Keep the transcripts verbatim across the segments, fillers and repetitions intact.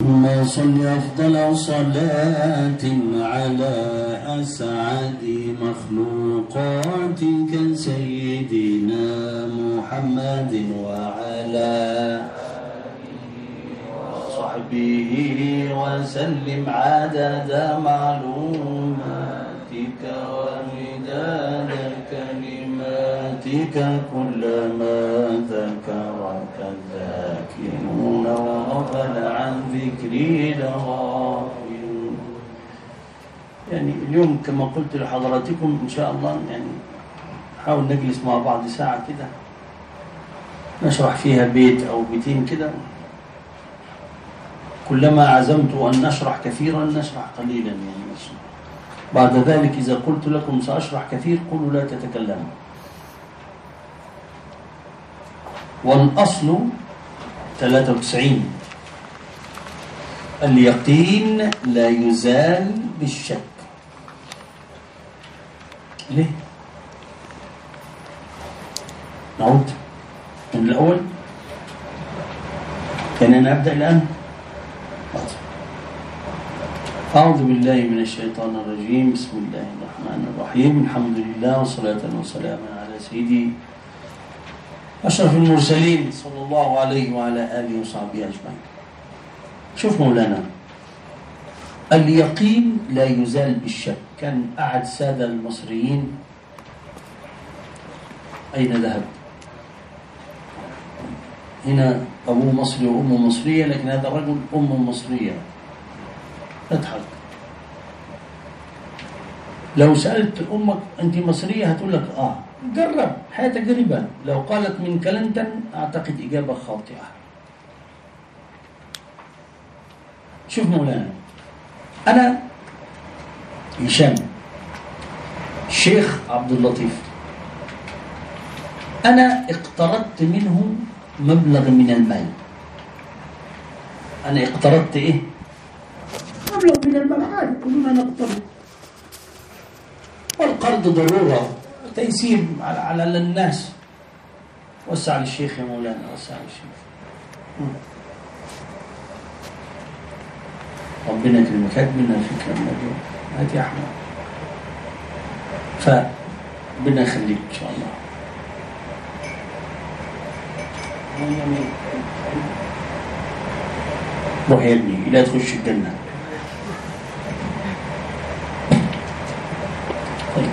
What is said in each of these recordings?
اللهم صل أفضل صلاة على أسعد مخلوقاتك سيدنا محمد وعلى وصحبه وسلم عدد معلوماتك ومداد كلماتك كلما ذكرك الذاكرون وغفل عن ذكري لغافلون. يعني اليوم كما قلت لحضراتكم إن شاء الله يعني نحاول نجلس مع بعض ساعة كده نشرح فيها بيت أو بيتين كده. كلما عزمت أن نشرح كثيرا نشرح قليلا يعني. بعد ذلك إذا قلت لكم سأشرح كثير قولوا لا تتكلموا. والأصل ثلاثة وتسعين اليقين لا يزال بالشك. ليه؟ نعود من الأول. كان نبدأ الآن. أعوذ بالله من الشيطان الرجيم. بسم الله الرحمن الرحيم. الحمد لله والصلاة والسلام على سيدي أشرف المرسلين صلى الله عليه وعلى آله وصحبه أجمعين. شوف مولانا، اليقين لا يزال بالشك. كان أحد السادة المصريين، أين ذهب؟ هنا أبوه مصري وأمه مصرية، لكن هذا الرجل أمه مصرية. اضحك. لو سألت أمك أنت مصرية هتقول لك آه. جرب، حياة تجربة. لو قالت من كلنتن أعتقد إجابة خاطئة. شوف مولانا، أنا هشام الشيخ عبد اللطيف، أنا اقترضت منه مبلغ من المال. أنا اقترضت إيه؟ مبلغ من المال. عادي كلنا نقترض، والقرض ضرورة تيسير على على الناس. وسع للشيخ يا مولانا، وسع للشيخ. ربنا يكرمك. هات منا فكرة من اليوم. هات يا أحمد. فربنا يخليك إن شاء الله. روح يا ابني لا تخش الجنة. طيب،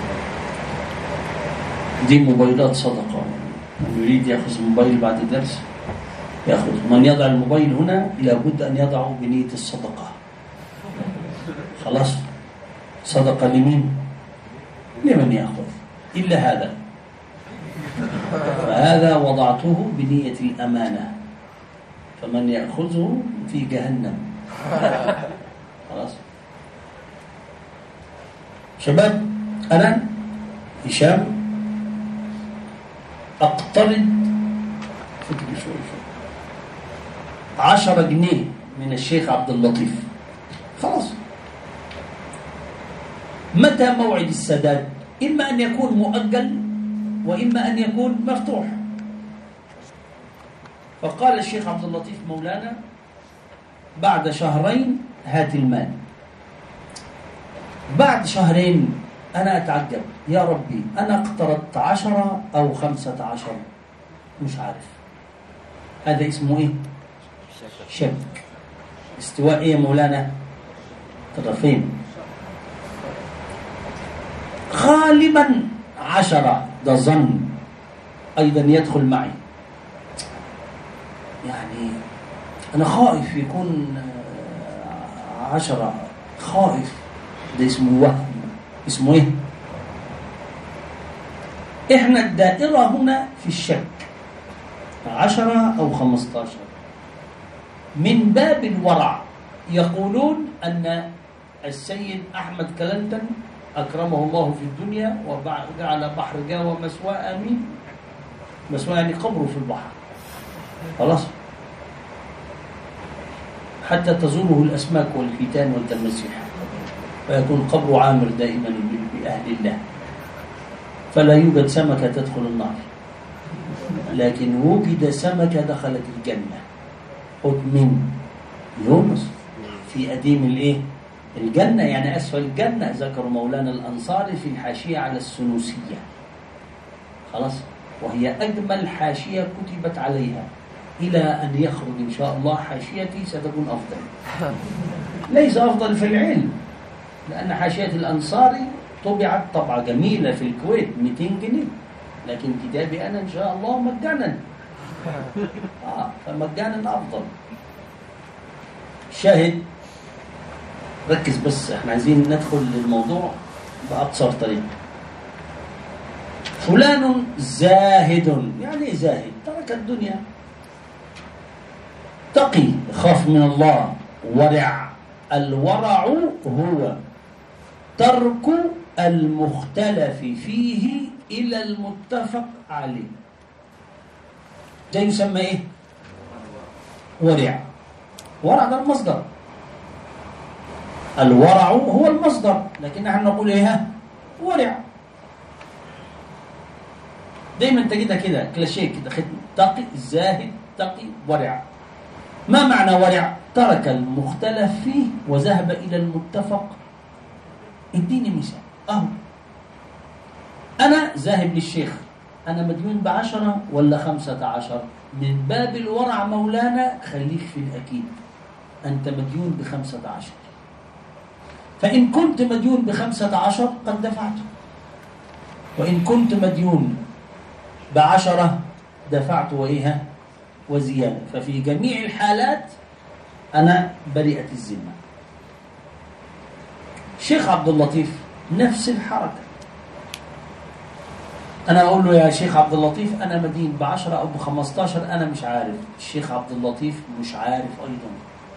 دي موبايلات صدقة. من يريد يأخذ موبايل بعد الدرس يأخذ. من يضع الموبايل هنا لابد أن يضعه بنية الصدقة. خلاص، صدقة لمين؟ لمن يأخذ. إلا هذا، فهذا وضعته بنية الأمانة، فمن يأخذه في جهنم. خلاص شباب، أنا هشام أقترض فكري شوي شوي عشرة جنيه من الشيخ عبد اللطيف. خلاص، متى موعد السداد؟ إما أن يكون مؤجل وإما أن يكون مفتوح. فقال الشيخ عبد اللطيف مولانا بعد شهرين هات المال. بعد شهرين أنا أتعجب، يا ربي أنا اقترضت عشرة أو خمسة عشر مش عارف. هذا اسمه إيه؟ شك. استواء إيه مولانا؟ طرفين. غالبا عشرة، ده ظن أيضا يدخل معي. يعني أنا خائف يكون عشرة، خائف. ده اسمه وهم. اسمه إيه؟ إحنا الدائرة هنا في الشك عشرة أو خمستاشر. من باب الورع يقولون أن السيد أحمد كلنتن أكرمه الله في الدنيا وجعل بحر جاوة مسوى. آمين. مسوى يعني قبره في البحر. خلاص، حتى تزوره الأسماك والحيتان والتماسيح، فيكون قبره عامر دائما بأهل الله. فلا يوجد سمكة تدخل النار، لكن وجد سمكة دخلت الجنة. حكم من يونس في أديم الإيه؟ الجنة، يعني أسفل الجنة، ذكر مولانا الأنصاري في الحاشية على السنوسية. خلاص، وهي أجمل حاشية كتبت عليها، إلى أن يخرج إن شاء الله حاشيتي ستكون أفضل. ليس أفضل في العلم، لأن حاشية الأنصاري طبعت طبعة جميلة في الكويت مئتين جنيه، لكن كتابي أنا إن شاء الله مجانا. آه فمجانا أفضل. شاهد، ركز بس، احنا عايزين ندخل للموضوع بأقصر طريقة. فلان زاهد، يعني زاهد ترك الدنيا، تقي خاف من الله، ورع. الورع هو ترك المختلف فيه إلى المتفق عليه. ده يسمى إيه؟ ورع. ورع ده المصدر، الورع هو المصدر، لكن نحن نقول إيه؟ ورع. دايما تجدها كده كلاشيه كده، تقي زاهد تقي ورع. ما معنى ورع؟ ترك المختلف فيه وذهب إلى المتفق. اديني مثال. أهو أنا ذاهب للشيخ، أنا مديون بعشرة ولا خمسة عشر؟ من باب الورع مولانا خليك في الأكيد، أنت مديون بخمسة عشر، فإن كنت مديون بخمسة عشر قد دفعته، وإن كنت مديون بعشرة دفعت وإيها وزيادة، ففي جميع الحالات أنا بريئة الذمة. الشيخ عبد اللطيف نفس الحركة، أنا أقول له يا شيخ عبد اللطيف أنا مدين بعشرة أو بخمستاشر، أنا مش عارف. الشيخ عبد اللطيف مش عارف أيضا،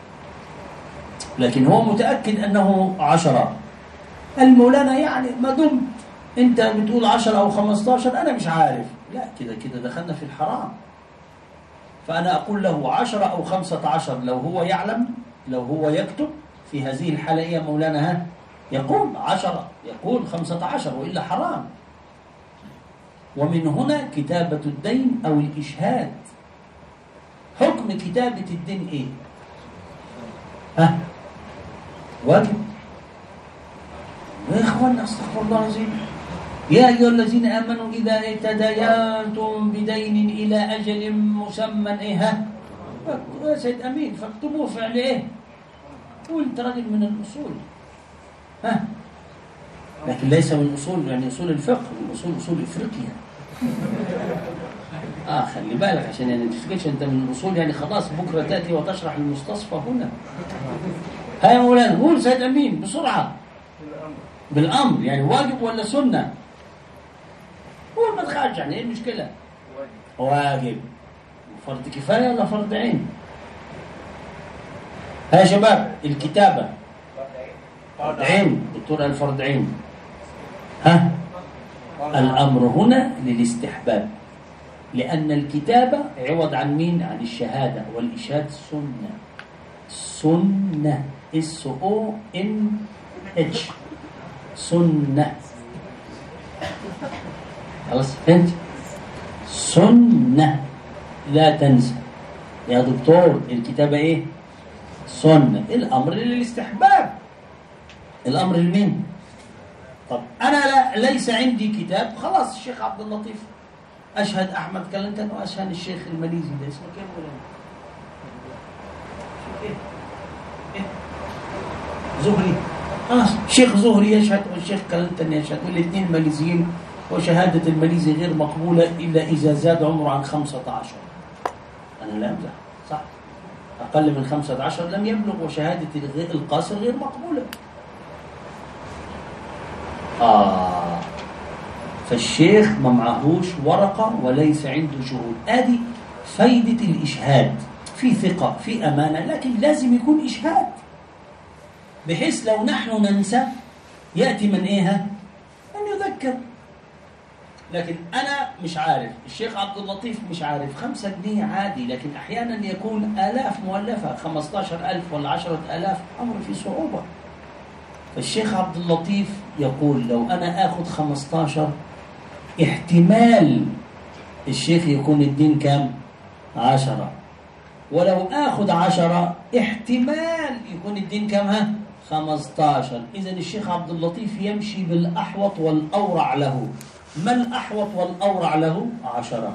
لكن هو متأكد أنه عشرة. المولانا يعني ما دمت أنت بتقول عشرة أو خمستاشر أنا مش عارف، لا كده كده دخلنا في الحرام. فأنا أقول له عشرة أو خمسة عشر لو هو يعلم، لو هو يكتب في هذه الحالة يا مولانا ها يقول عشرة، يقول خمسة عشر، وإلا حرام. ومن هنا كتابة الدين أو الإشهاد. حكم كتابة الدين إيه؟ ها؟ واجب. يا إخوانا أستغفر الله العظيم، يا أيها الذين آمنوا إذا تداينتم بدين إلى أجل مسمى إيه؟ يا سيد أمين فاكتبوه فعل إيه؟ وأنت راجل من الأصول، ها؟ لكن ليس من أصول يعني أصول الفقه، من أصول أصول إفريقيا. آه خلي بالك عشان يعني ما تفتكرش أنت من الأصول يعني خلاص بكرة تأتي وتشرح المستصفى هنا. ها يا مولانا قول سيد أمين بسرعة. بالأمر يعني واجب ولا سنة؟ قول ما تخافش، يعني إيه المشكلة؟ واجب. فرض كفاية ولا فرض عين؟ ها يا شباب الكتابة فرض عين، دكتور الفرض عين. ها؟ الأمر هنا للاستحباب، لأن الكتابة عوض عن مين؟ عن الشهادة، والإشهاد سنة. سنة اس او ان اتش سنة. خلاص فهمت؟ سنة، لا تنسى يا دكتور الكتابة ايه؟ سنة. الأمر للاستحباب، الأمر لمين؟ طب أنا لا ليس عندي كتاب، خلاص الشيخ عبد اللطيف أشهد أحمد كلنتن وأشهد الشيخ الماليزي ده اسمه كيف ولا إيه؟ إيه؟ زهري. خلاص الشيخ زهري يشهد والشيخ كلنتن يشهد، والاثنين ماليزيين، وشهادة الماليزي غير مقبولة إلا إذا زاد عمره عن خمسة عشر. أنا لا أمزح، صح؟ أقل من خمسة عشر لم يبلغ، وشهادة القاصر غير مقبولة. آه فالشيخ ما معهوش ورقة وليس عنده شهود. آدي فايدة الإشهاد، في ثقة في أمانة، لكن لازم يكون إشهاد بحيث لو نحن ننسى يأتي من إيه؟ أن يذكر. لكن أنا مش عارف، الشيخ عبد اللطيف مش عارف، خمسة جنيه عادي، لكن أحيانا يكون آلاف مؤلفة، خمستاشر ألف ولا عشرة آلاف، أمر في صعوبة. فالشيخ عبد اللطيف يقول لو أنا آخذ خمستاشر احتمال الشيخ يكون الدين كام؟ عشرة. ولو آخذ عشرة احتمال يكون الدين الدين كم ها؟ خمستاشر. إذن الشيخ عبد اللطيف يمشي بالأحوط والأورع له. ما الأحوط والأورع له؟ عشرة.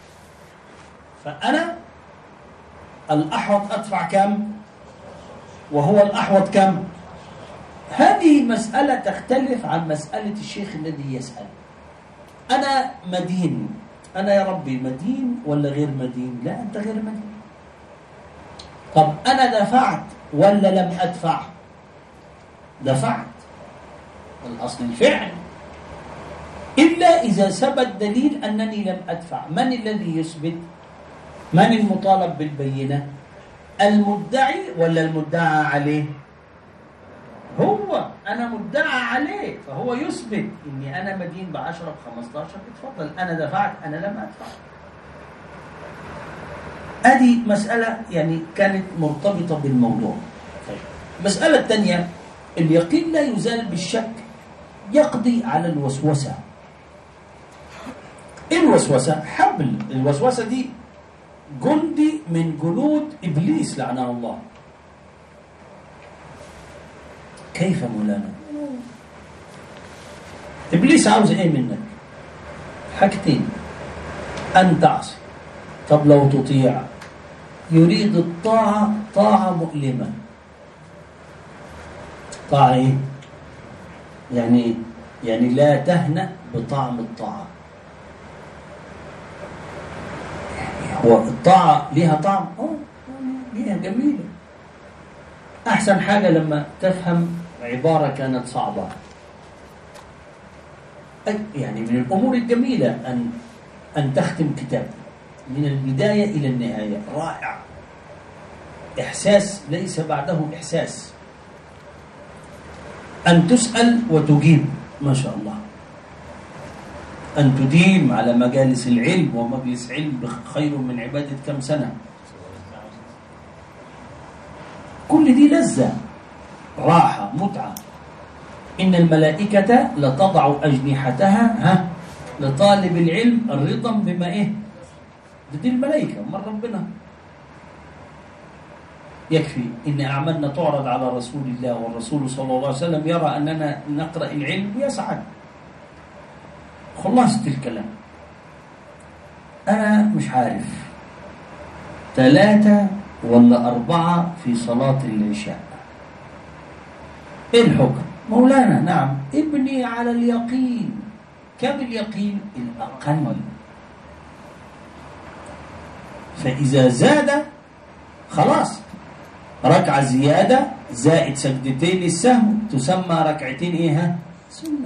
فأنا الأحوط أدفع كم؟ وهو الأحوط كم؟ هذه مسألة تختلف عن مسألة الشيخ الذي يسأل. أنا مدين، أنا يا ربي مدين ولا غير مدين؟ لا، أنت غير مدين. طب أنا دفعت ولا لم أدفع؟ دفعت، الأصل الفعل، إلا إذا ثبت دليل أنني لم أدفع. من الذي يثبت؟ من المطالب بالبينة؟ المدعي ولا المدعى عليه؟ هو. أنا مدعى عليه، فهو يثبت إني أنا مدين بعشرة بخمستاشر. اتفضل، أنا دفعت، أنا لم أدفع. هذه مسألة يعني كانت مرتبطة بالموضوع. المسألة الثانية، اليقين لا يزال بالشك، يقضي على الوسوسة. إيه الوسوسة؟ حبل. الوسوسة دي جندي من جنود إبليس لعنه الله. كيف مولانا؟ إبليس عاوز إيه منك؟ حاجتين: أن تعصي. طب لو تطيع؟ يريد الطاعة طاعة مؤلمة. طاعة إيه؟ يعني يعني لا تهنأ بطعم الطاعة. يعني هو الطاعة ليها طعم؟ أوه ليها جميلة. أحسن حاجة لما تفهم عبارة كانت صعبة. يعني من الأمور الجميلة أن أن تختم كتاب من البداية إلى النهاية. رائع. إحساس ليس بعده إحساس. أن تسأل وتجيب، ما شاء الله. أن تديم على مجالس العلم، ومجلس علم خير من عبادة كم سنة. كل دي لذة، راحة، متعة. إن الملائكة لتضع أجنحتها ها لطالب العلم الرضا بما إيه؟ دي الملائكة من ربنا. يكفي إن أعمالنا تعرض على رسول الله، والرسول صلى الله عليه وسلم يرى أننا نقرأ العلم يسعد. خلاصة الكلام، أنا مش عارف ثلاثة ولا أربعة في صلاة العشاء، إيه الحكم؟ مولانا نعم، ابني على اليقين. كم اليقين؟ الأقل. فإذا زاد خلاص، ركعة زيادة زائد سجدتين السهو تسمى ركعتين إيه؟ سنة.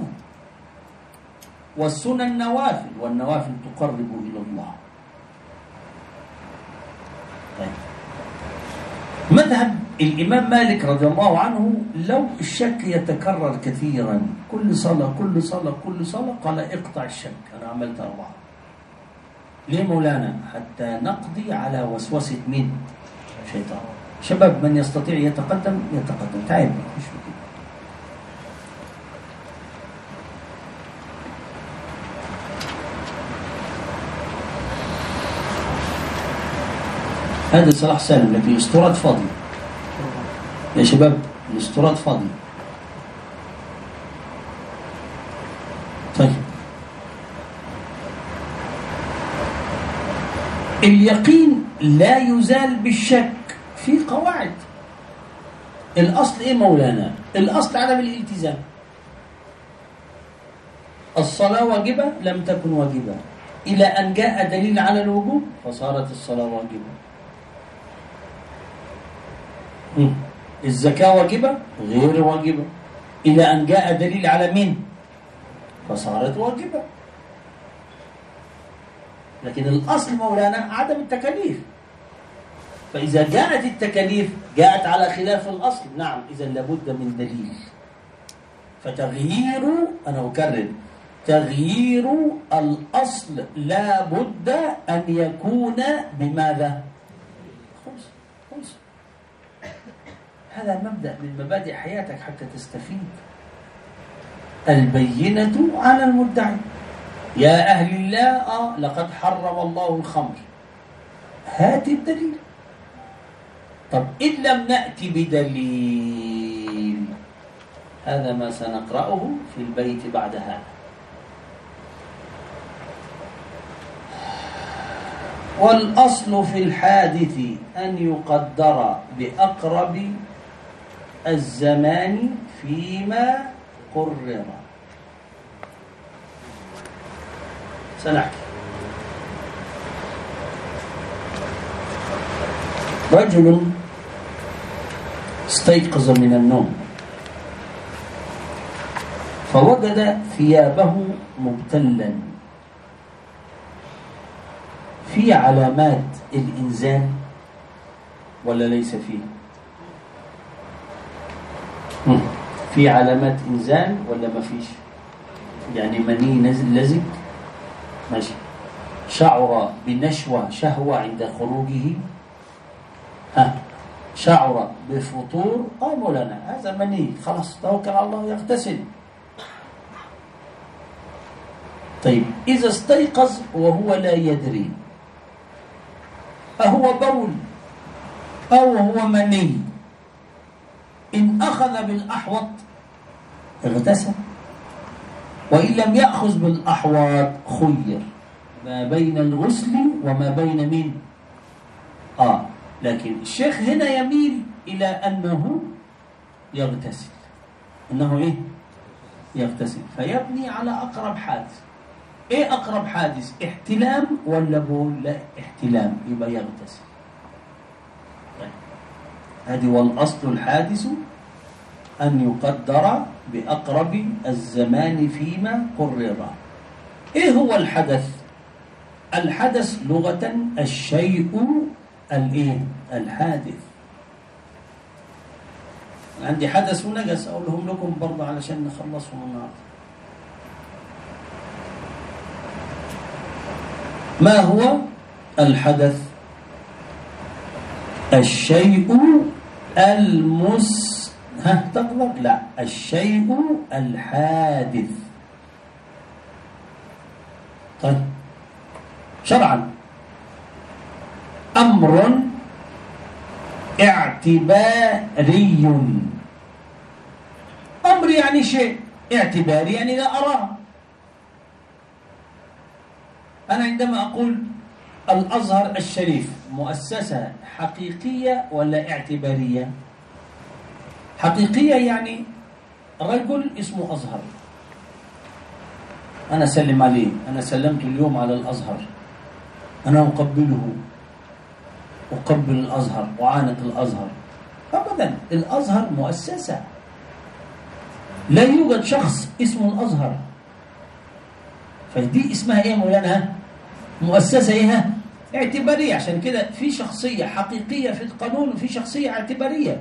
والسنن نوافل، والنوافل تقرب إلى الله. طيب. مذهب الإمام مالك رضي الله عنه، لو الشك يتكرر كثيرا كل صلاة كل صلاة كل صلاة، قال اقطع الشك. أنا عملت أربعة. ليه مولانا؟ حتى نقضي على وسوسة من شيطان. شباب من يستطيع يتقدم يتقدم. تعال. هذا صلاح سالم، لكن الاستراد فاضي يا شباب، الاستراد فاضي. طيب، اليقين لا يزال بالشك في قواعد. الأصل إيه مولانا؟ الأصل عدم الالتزام. الصلاة واجبة لم تكن واجبة إلى أن جاء دليل على الوجوب فصارت الصلاة واجبة. الزكاة واجبة غير واجبة إلى أن جاء دليل على مين فصارت واجبة. لكن الأصل مولانا عدم التكاليف. فإذا جاءت التكاليف جاءت على خلاف الأصل، نعم، إذا لابد من دليل. فتغيير، أنا أكرر، تغيير الأصل لا بد أن يكون بماذا؟ خمس خمس. هذا مبدأ من مبادئ حياتك حتى تستفيد. البينة على المدعي. يا أهل الله، آه لقد حرم الله الخمر. هات الدليل. طب إن لم نأتي بدليل هذا ما سنقرأه في البيت بعد هذا. والأصل في الحادث أن يقدر بأقرب الزمان فيما قرر. سنحكي. رجل استيقظ من النوم فوجد ثيابه مبتلا، في علامات الإنزال ولا ليس فيه؟ في علامات إنزال ولا ما فيش؟ يعني مني نزل لزق ماشي. شعر بنشوة شهوة عند خروجه، ها شعر بفطور، اه مولانا هذا مني، خلاص توكل على الله يغتسل. طيب إذا استيقظ وهو لا يدري أهو بول أو هو مني، إن أخذ بالأحوط اغتسل، وإن لم يأخذ بالأحوط خير ما بين الغسل وما بين مين؟ آه لكن الشيخ هنا يميل إلى أنه يغتسل، أنه إيه؟ يغتسل، فيبني على أقرب حادث. إيه أقرب حادث؟ احتلام ولا بول؟ لا احتلام، يبقى يغتسل. طيب. هذه والأصل الحادث أن يقدر بأقرب الزمان فيما قرر. إيه هو الحدث؟ الحدث لغة الشيء الإيه؟ الحادث. عندي حدث ونجس أقولهم لكم برضه علشان نخلصهم النهارده. ما هو الحدث؟ الشيء المس ها تقدر لا الشيء الحادث. طيب شرعا أمر اعتباري. أمر يعني شيء، اعتباري يعني لا أراه. أنا عندما أقول الأزهر الشريف مؤسسة حقيقية ولا اعتبارية؟ حقيقية يعني رجل اسمه أزهر، أنا سلم عليه، أنا سلمت اليوم على الأزهر، أنا أقبله، أقبل الأزهر وعانق الأزهر. أبدا، الأزهر مؤسسة، لا يوجد شخص اسمه الأزهر. فدي اسمها إيه مولانا؟ مؤسسة إيه؟ اعتبارية. عشان كده في شخصية حقيقية في القانون وفي شخصية اعتبارية.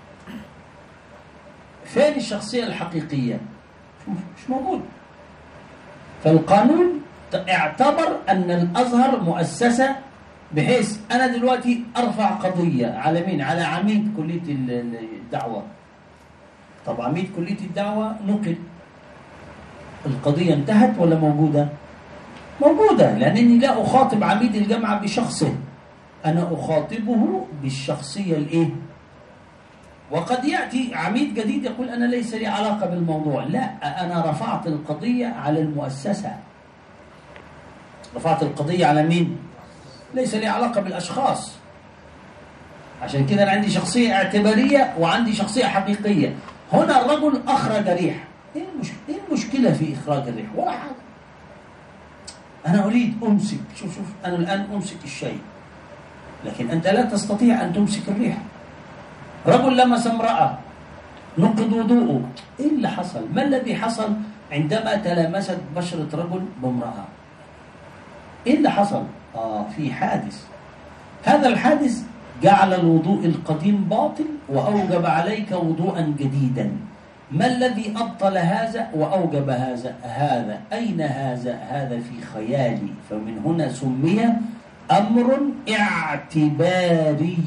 فين الشخصية الحقيقية؟ مش موجود. فالقانون اعتبر أن الأزهر مؤسسة، بحيث أنا دلوقتي أرفع قضية على مين؟ على عميد كلية الدعوة. طب عميد كلية الدعوة نقل، القضية انتهت ولا موجودة؟ موجودة، لأنني لا أخاطب عميد الجامعة بشخصه، أنا أخاطبه بالشخصية الإيه؟ وقد يأتي عميد جديد يقول أنا ليس لي علاقة بالموضوع. لا، أنا رفعت القضية على المؤسسة. رفعت القضية على مين؟ ليس لي علاقة بالأشخاص. عشان كده أنا عندي شخصية اعتبارية وعندي شخصية حقيقية. هنا الرجل أخرج ريح. إيه المشكلة في إخراج الريح؟ ولا حاجة. أنا أريد أمسك، شوف شوف أنا الآن أمسك الشيء، لكن أنت لا تستطيع أن تمسك الريح. رجل لمس امرأة نقض وضوءه، إيه اللي حصل؟ ما الذي حصل عندما تلامست بشرة رجل بامرأة؟ إيه اللي حصل؟ آه في حادث. هذا الحادث جعل الوضوء القديم باطل وأوجب عليك وضوءا جديدا. ما الذي أبطل هذا وأوجب هذا؟ هذا أين هذا؟ هذا في خيالي. فمن هنا سمي أمر اعتباري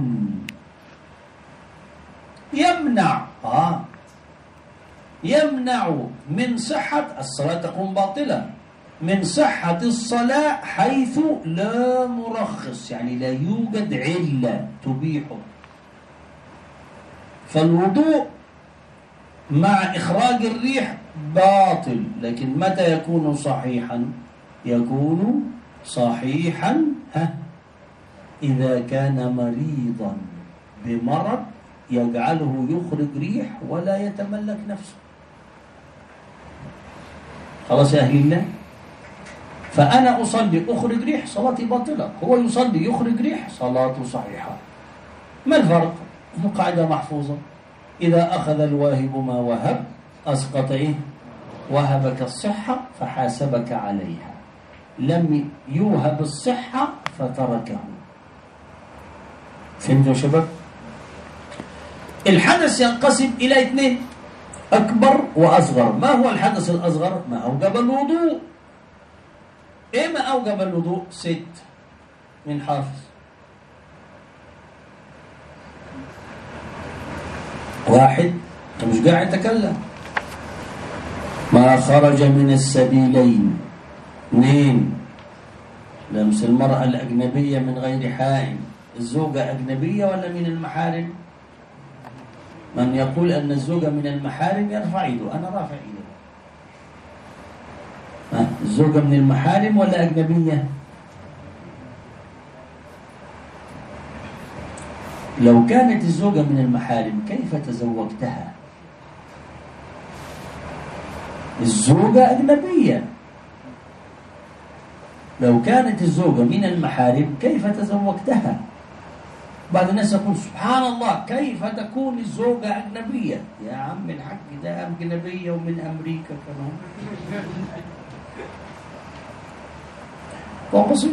يمنع آه يمنع من صحة الصلاة، تكون باطلة، من صحة الصلاة حيث لا مرخص، يعني لا يوجد علة تبيحه. فالوضوء مع إخراج الريح باطل. لكن متى يكون صحيحا؟ يكون صحيحا ها إذا كان مريضا بمرض يجعله يخرج ريح ولا يتملك نفسه. خلاص يا أهل الله؟ فأنا أصلي أخرج ريح، صلاتي باطلة. هو يصلي يخرج ريح، صلاته صحيحة. ما الفرق؟ قاعدة محفوظة: إذا أخذ الواهب ما وهب أسقط إيه؟ وهبك الصحة فحاسبك عليها، لم يوهب الصحة فتركه. فهمتوا يا شباب؟ الحدث ينقسم إلى اثنين: أكبر وأصغر. ما هو الحدث الأصغر؟ ما أوجب الوضوء. إيه ما أوجب الوضوء؟ ست من حافظ. واحد، أنت مش قاعد تكلم. ما خرج من السبيلين. اثنين، لمس المرأة الأجنبية من غير حائل. الزوجة أجنبية ولا من المحارم؟ من يقول أن الزوجة من المحارم يرفع يده. أنا رافع يده. الزوجة من المحارم ولا أجنبية؟ لو كانت الزوجة من المحارم كيف تزوجتها؟ الزوجة أجنبية. لو كانت الزوجة من المحارم كيف تزوجتها؟ بعض الناس يقول سبحان الله كيف تكون الزوجة أجنبية؟ يا عم الحاج ده أجنبية ومن أمريكا كمان. هو بسيط.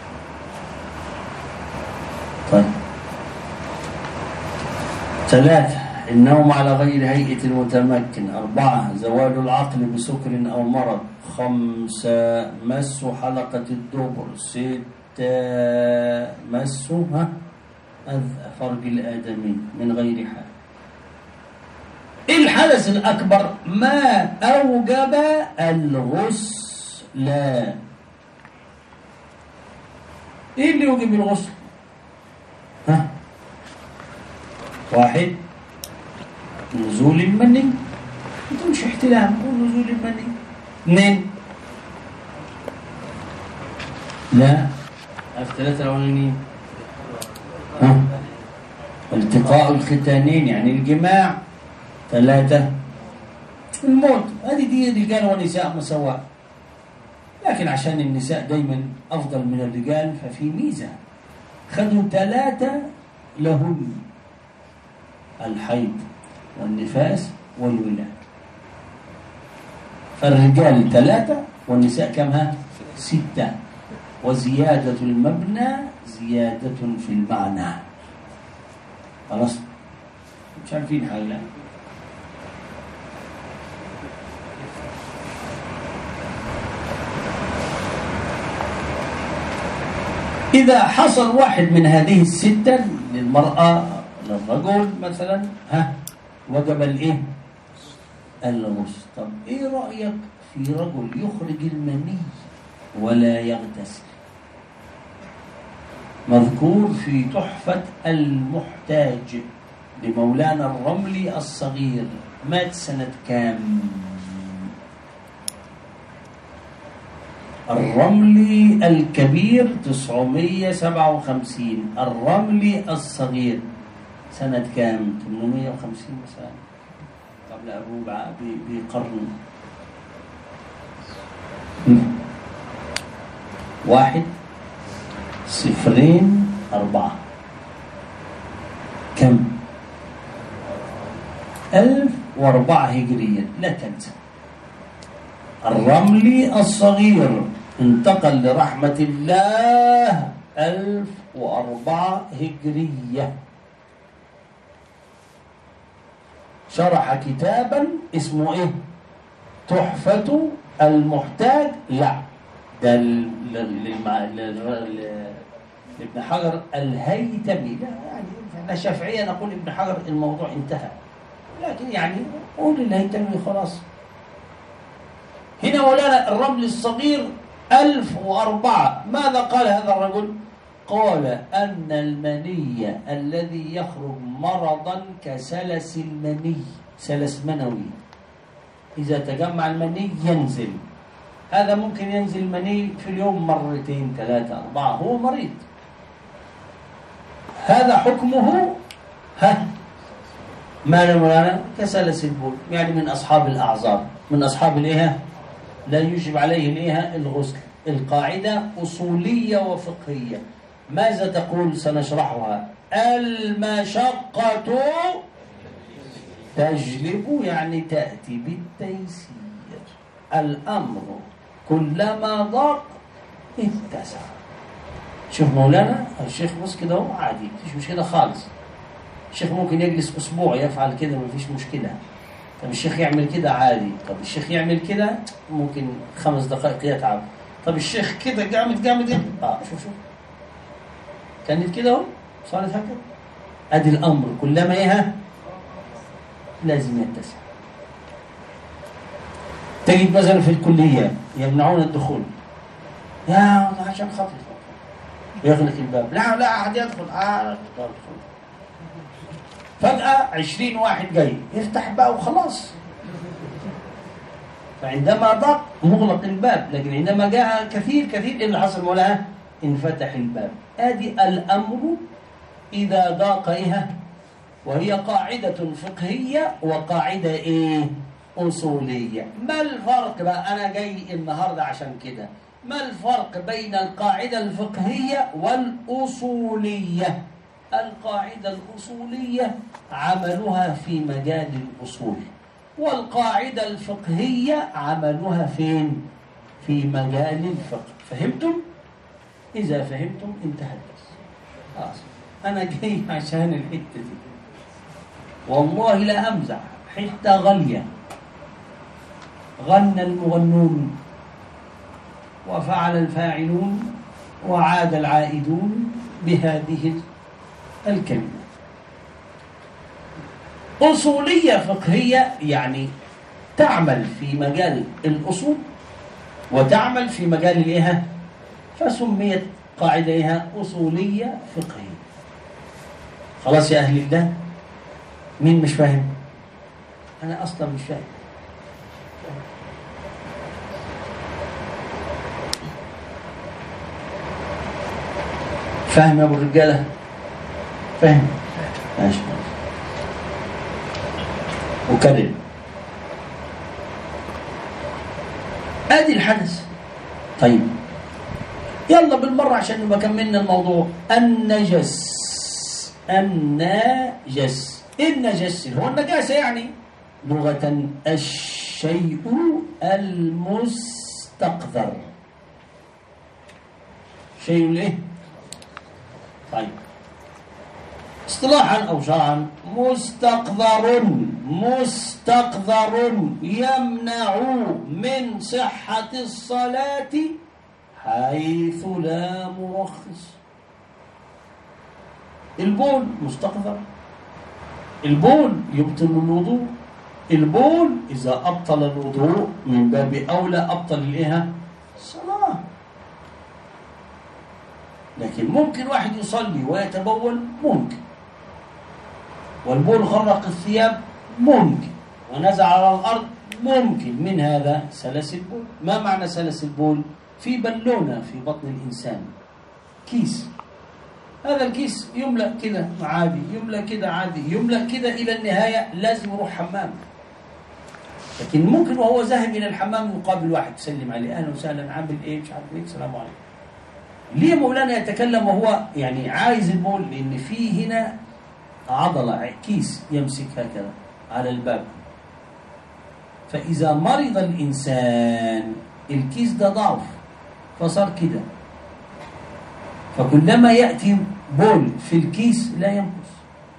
طيب، ثلاثة، النوم على غير هيئة المتمكن. أربعة، زوال العقل بسكر أو مرض. خمسة، مس حلقة الدبر. ستة، مس ها فرج الآدمي من غير حال. الحدث الأكبر ما أوجب الغسل. إيه اللي يوجب الغسل؟ ها؟ واحد، نزول المني. انت مش احتلام، هو نزول المني. اثنين، لا الثلاثة الأولانيين. ها؟ التقاء الختانين يعني الجماع. ثلاثة، الموت. هذه دي رجال ونساء مساواة، لكن عشان النساء دايما أفضل من الرجال ففي ميزة، خذوا ثلاثة لهن: الحيض والنفاس والولادة. فالرجال ثلاثة والنساء كم؟ ها؟ ستة. وزيادة المبنى زيادة في المعنى. خلاص مش عارفين حاجة. إذا حصل واحد من هذه الستة للمرأة للرجل مثلا، ها، وجب الايه؟ الغسل. طب ايه رأيك في رجل يخرج المني ولا يغتسل؟ مذكور في تحفة المحتاج لمولانا الرملي الصغير. مات سنة كام؟ الرملي الكبير تسعمية وسبعة وخمسين، الرملي الصغير سنة كام؟ ثمانمية وخمسين مثلا، قبل أبوه بقرن. واحد، صفرين، أربعة، كم؟ ألف وأربعة هجريا. لا تنسى الرملي الصغير انتقل لرحمة الله ألف وأربعة هجرية. شرح كتابا اسمه ايه؟ تحفة المحتاج. لا ده لابن حجر الهيتمي. لا يعني احنا شافعية نقول ابن حجر الموضوع انتهى، لكن يعني قول الهيتمي خلاص. هنا مولانا الرمل الصغير ألف وأربعة. ماذا قال هذا الرجل؟ قال أن المني الذي يخرج مرضا كسلس المني، سلس منوي، إذا تجمع المني ينزل. هذا ممكن ينزل المني في اليوم مرتين ثلاثة أربعة، هو مريض. هذا حكمه ها ما مولانا كسلس البول، يعني من أصحاب الأعذار، من أصحاب الإيه لا يجب عليه الإيه الغسل. القاعدة أصولية وفقهية. ماذا تقول؟ سنشرحها. المشقة تجلب، يعني تأتي بالتيسير. الأمر كلما ضاق اتسع. شوف مولانا الشيخ بص كده هو عادي، مفيش مشكلة خالص. الشيخ ممكن يجلس أسبوع يفعل كده مفيش مشكلة. طب الشيخ يعمل كده عادي. طب الشيخ يعمل كده ممكن خمس دقائق يتعب. طب الشيخ كده جامد جامد جامد. اه شوف شوف كانت كده اهو صارت هكذا. ادي الامر كلما ايه لازم يتسع. تجد مثلا في الكليه يمنعون الدخول، يا عشان خاطر يغلق الباب، لا لا احد يدخل. اه يدخل. فجاه عشرين واحد جاي يفتح بقى وخلاص. فعندما ضاق مغلق الباب، لكن عندما جاء كثير كثير ايه اللي حصل مولانا؟ انفتح الباب. ادي الامر اذا ضاق ايه، وهي قاعده فقهيه وقاعده ايه اصوليه. ما الفرق بقى؟ انا جاي النهارده عشان كده. ما الفرق بين القاعده الفقهيه والاصوليه؟ القاعده الاصوليه عملها في مجال الاصول، والقاعدة الفقهية عملها فين؟ في مجال الفقه. فهمتم؟ إذا فهمتم انتهى الدرس. خلاص أنا جاي عشان الحتة دي، والله لا أمزح، حتة غالية. غنى المغنون وفعل الفاعلون وعاد العائدون بهذه الكلمة. أصولية فقهية يعني تعمل في مجال الأصول وتعمل في مجال الإيه، فسميت قاعدة إيه أصولية فقهية. خلاص يا أهل الله؟ مين مش فاهم؟ أنا أصلا مش فاهم. فاهم يا أبو الرجالة؟ فاهم؟ ماشي وكرر. ادي الحدث. طيب يلا بالمره عشان نبقى كملنا الموضوع. النجس. النجس. النجس هو النجاسه، يعني لغه الشيء المستقذر. شيء الايه؟ طيب اصطلاحا او شرعا مستقذر. مستقذر يمنع من صحة الصلاة حيث لا مرخص. البول مستقذر. البول يبطل الوضوء. البول إذا أبطل الوضوء من باب أولى أبطل الإيه؟ الصلاة. لكن ممكن واحد يصلي ويتبول، ممكن. والبول غرق الثياب، ممكن. ونزع على الأرض، ممكن. من هذا سلس البول. ما معنى سلس البول؟ في بالونة في بطن الإنسان، كيس. هذا الكيس يملأ كده عادي، يملأ كده عادي، يملأ كده إلى النهاية لازم يروح حمام. لكن ممكن وهو ذاهب إلى الحمام يقابل واحد يسلم عليه، أهلا وسهلا، عامل إيه؟ مش عارف إيه، السلام عليكم. ليه مولانا يتكلم وهو يعني عايز البول؟ لأن في هنا عضلة، كيس يمسك هكذا على الباب. فإذا مرض الإنسان الكيس ده ضعف فصار كده، فكلما يأتي بول في الكيس لا ينقص.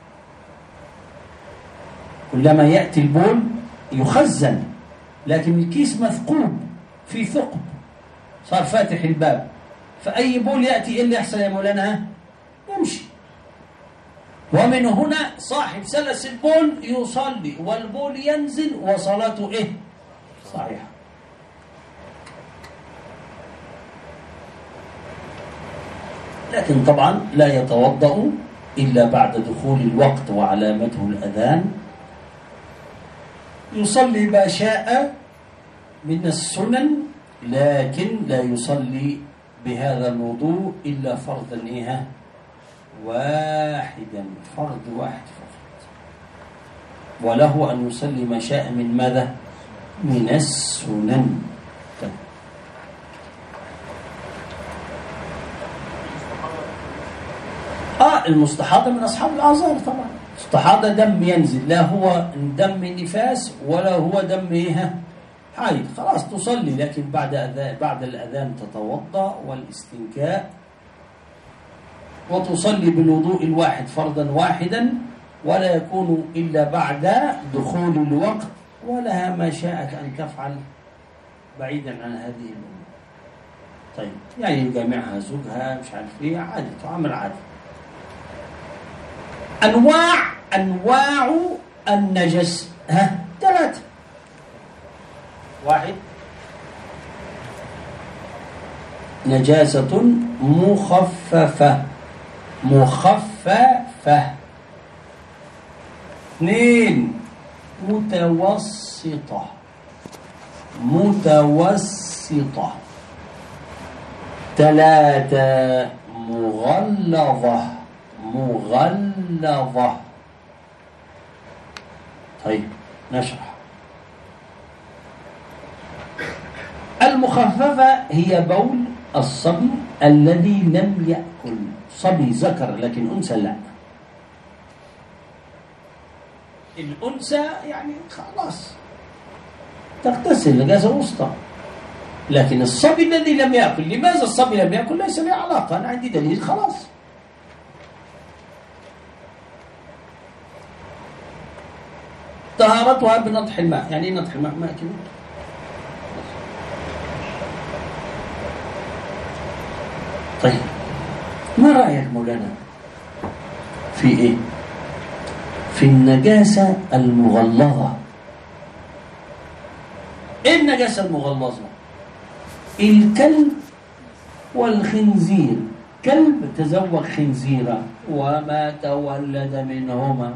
كلما يأتي البول يخزن، لكن الكيس مثقوب في ثقب، صار فاتح الباب، فأي بول يأتي إيه اللي يحصل يا مولانا؟ يمشي. ومن هنا صاحب سلس البول يصلي والبول ينزل وصلاته إيه؟ صحيحة. لكن طبعا لا يتوضأ إلا بعد دخول الوقت وعلامته الأذان. يصلي ما شاء من السنن، لكن لا يصلي بهذا الوضوء إلا فرضا إيه واحدا، فرض واحد فقط. وله أن يصلي ما شاء من ماذا؟ من السنن. آه المستحاضة من أصحاب الأعذار طبعا. المستحاضة دم ينزل، لا هو دم نفاس ولا هو دم إيه حيض، خلاص تصلي، لكن بعد أذان بعد الأذان تتوضأ والاستنكاء وتصلي بالوضوء الواحد فرضا واحدا، ولا يكون إلا بعد دخول الوقت، ولها ما شاءت أن تفعل بعيدا عن هذه الأمور. طيب يعني يجامعها زوجها مش عارف ايه، عادي، تعامل عادي. أنواع أنواع النجس ها ثلاثة. واحد، نجاسة مخففة مخففة. اثنين، متوسطة متوسطة. ثلاثة، مغلظة مغلظة. طيب نشرح. المخففة هي بول الصبي الذي لم يأكل، صبي ذكر لكن أنثى لا. الأنثى يعني خلاص تغتسل نجاسة وسطى، لكن الصبي الذي لم يأكل، لماذا الصبي لم يأكل؟ ليس له علاقة، أنا عندي دليل خلاص. طهارتها بنطح الماء. يعني ايه نطح الماء؟ ماء كده. طيب ما رأيك مولانا في ايه؟ في النجاسة المغلظة. ايه النجاسة المغلظة؟ الكلب والخنزير. كلب تزوج خنزيرا وما تولد منهما،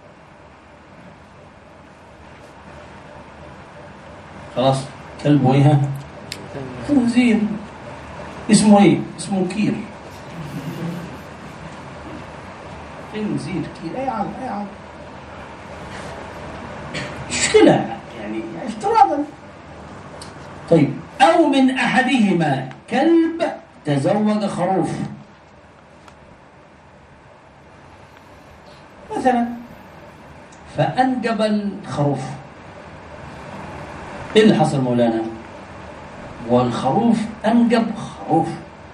خلاص كلب وإيه؟ خنزير. اسمه ايه؟ اسمه كير. خنزير كير. اي عم اي عم مشكلة يعني افتراضا. طيب او من احدهما، كلب تزوج خروف مثلا فأنجب الخروف. ايه اللي حصل مولانا؟ والخروف أنجب خروف،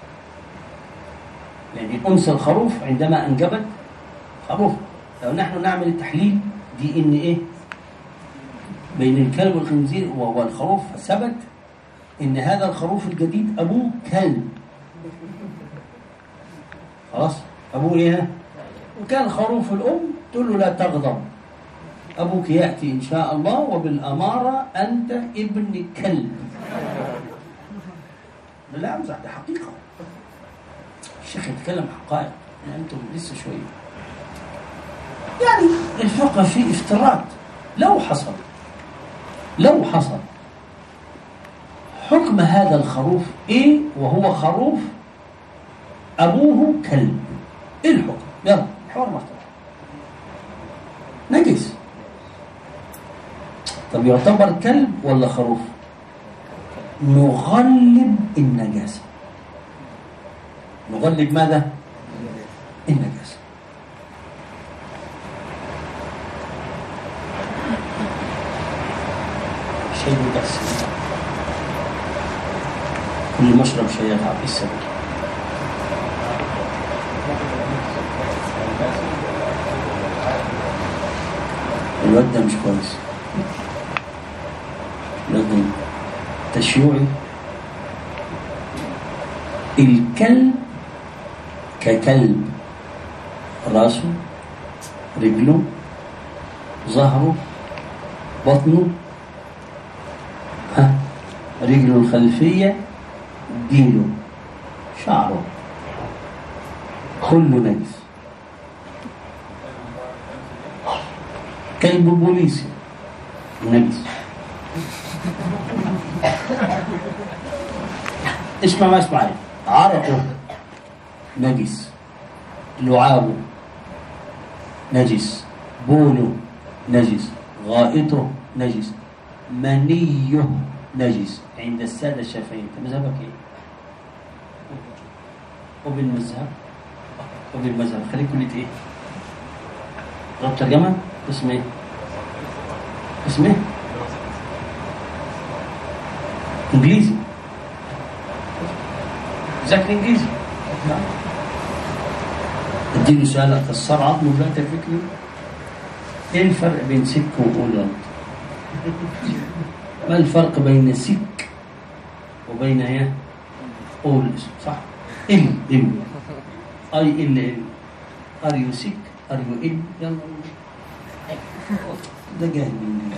يعني أنثى الخروف عندما أنجبت خروف. لو نحن نعمل التحليل دي إن إيه بين الكلب والخنزير والخروف، ثبت إن هذا الخروف الجديد أبوه كلب، خلاص أبوه إيه؟ وكان خروف الأم تقول له لا تغضب، أبوك يأتي إن شاء الله وبالأمارة أنت ابن كلب. لا أمزح، دي حقيقة. الشيخ يتكلم حقائق، يعني أنتم لسه شوية. يعني الفقه فيه افتراض. لو حصل لو حصل حكم هذا الخروف إيه وهو خروف أبوه كلب، إيه الحكم؟ يلا حوار مفتوح. نجس. طب يعتبر كلب ولا خروف؟ نغلب النجاسة. نغلب ماذا؟ النجاسة. شيء بس كل مشرب شيء يتعب السبب. الواد ده مش كويس، الواد ده تشيوعي. الكلب ككلب، راسه، رجله، ظهره، بطنه، ها رجله الخلفية، ديله، شعره، كله نجس. كلب بوليسي نجس. اسمع ما اسمع، عرقه نجس، لعابه نجس، بوله نجس، غائطه نجس، منيه نجس عند السادة الشافعيين. مذهبك ايه؟ وبالمذهب وبالمذهب خليك كلية ايه؟ رب ترجمة؟ اسم ايه؟ اسم ايه؟ انجليزي. ذاكر انجليزي. اديني سؤال اكسر عظمه دلوقتي الفكري. ايه الفرق بين سك واولاد؟ ما الفرق بين سك وبين ايه؟ اول صح؟ ال ال اي ال ال ار يو سك ار يو ال. يلا ده جاهل مني.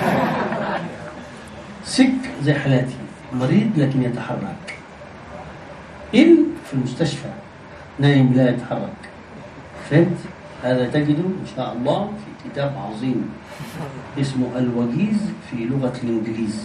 سك زي حالاتي مريض لكن يتحرك. ال في المستشفى نايم لا يتحرك. فهمت؟ هذا تجده إن شاء الله في كتاب عظيم اسمه الوجيز في لغة الإنجليز.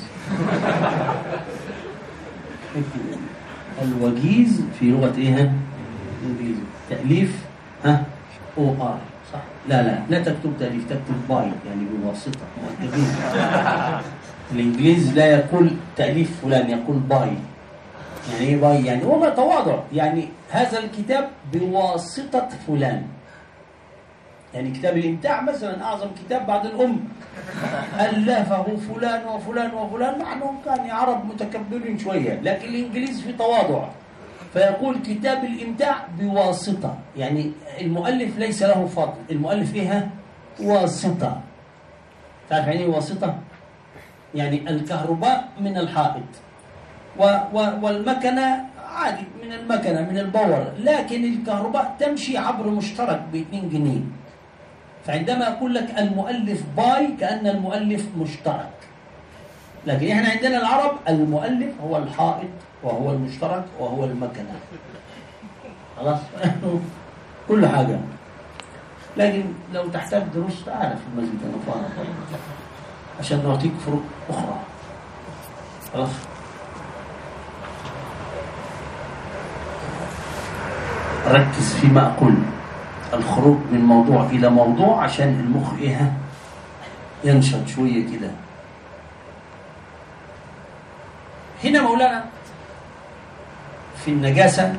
الوجيز في لغة إيه؟ الإنجليز. تأليف ها أو آر صح؟ لا لا لا تكتب تأليف، تكتب باي يعني بواسطة مؤدبين. الإنجليز لا يقول تأليف فلان، يقول باي. يعني ايه باي؟ يعني والله تواضع، يعني هذا الكتاب بواسطة فلان. يعني كتاب الإمتاع مثلا أعظم كتاب بعد الأم ألفه فلان وفلان وفلان، مع أنهم كان عرب متكبرين شوية، لكن الإنجليز في تواضع فيقول كتاب الإمتاع بواسطة، يعني المؤلف ليس له فضل، المؤلف إيه؟ واسطة. تعرف يعني واسطة؟ يعني الكهرباء من الحائط و و والمكنة عادي من المكنة من الباور، لكن الكهرباء تمشي عبر مشترك باثنين جنيه. فعندما أقول لك المؤلف باي كأن المؤلف مشترك، لكن إحنا عندنا العرب المؤلف هو الحائط وهو المشترك وهو المكنة. خلاص كل حاجة. لكن لو تحتاج دروس تعال في المسجد النفارة عشان نعطيك فروق أخرى. خلاص. ركز فيما أقول، الخروج من موضوع إلى موضوع عشان المخ إيه ينشط شوية كده. هنا مولانا في النجاسة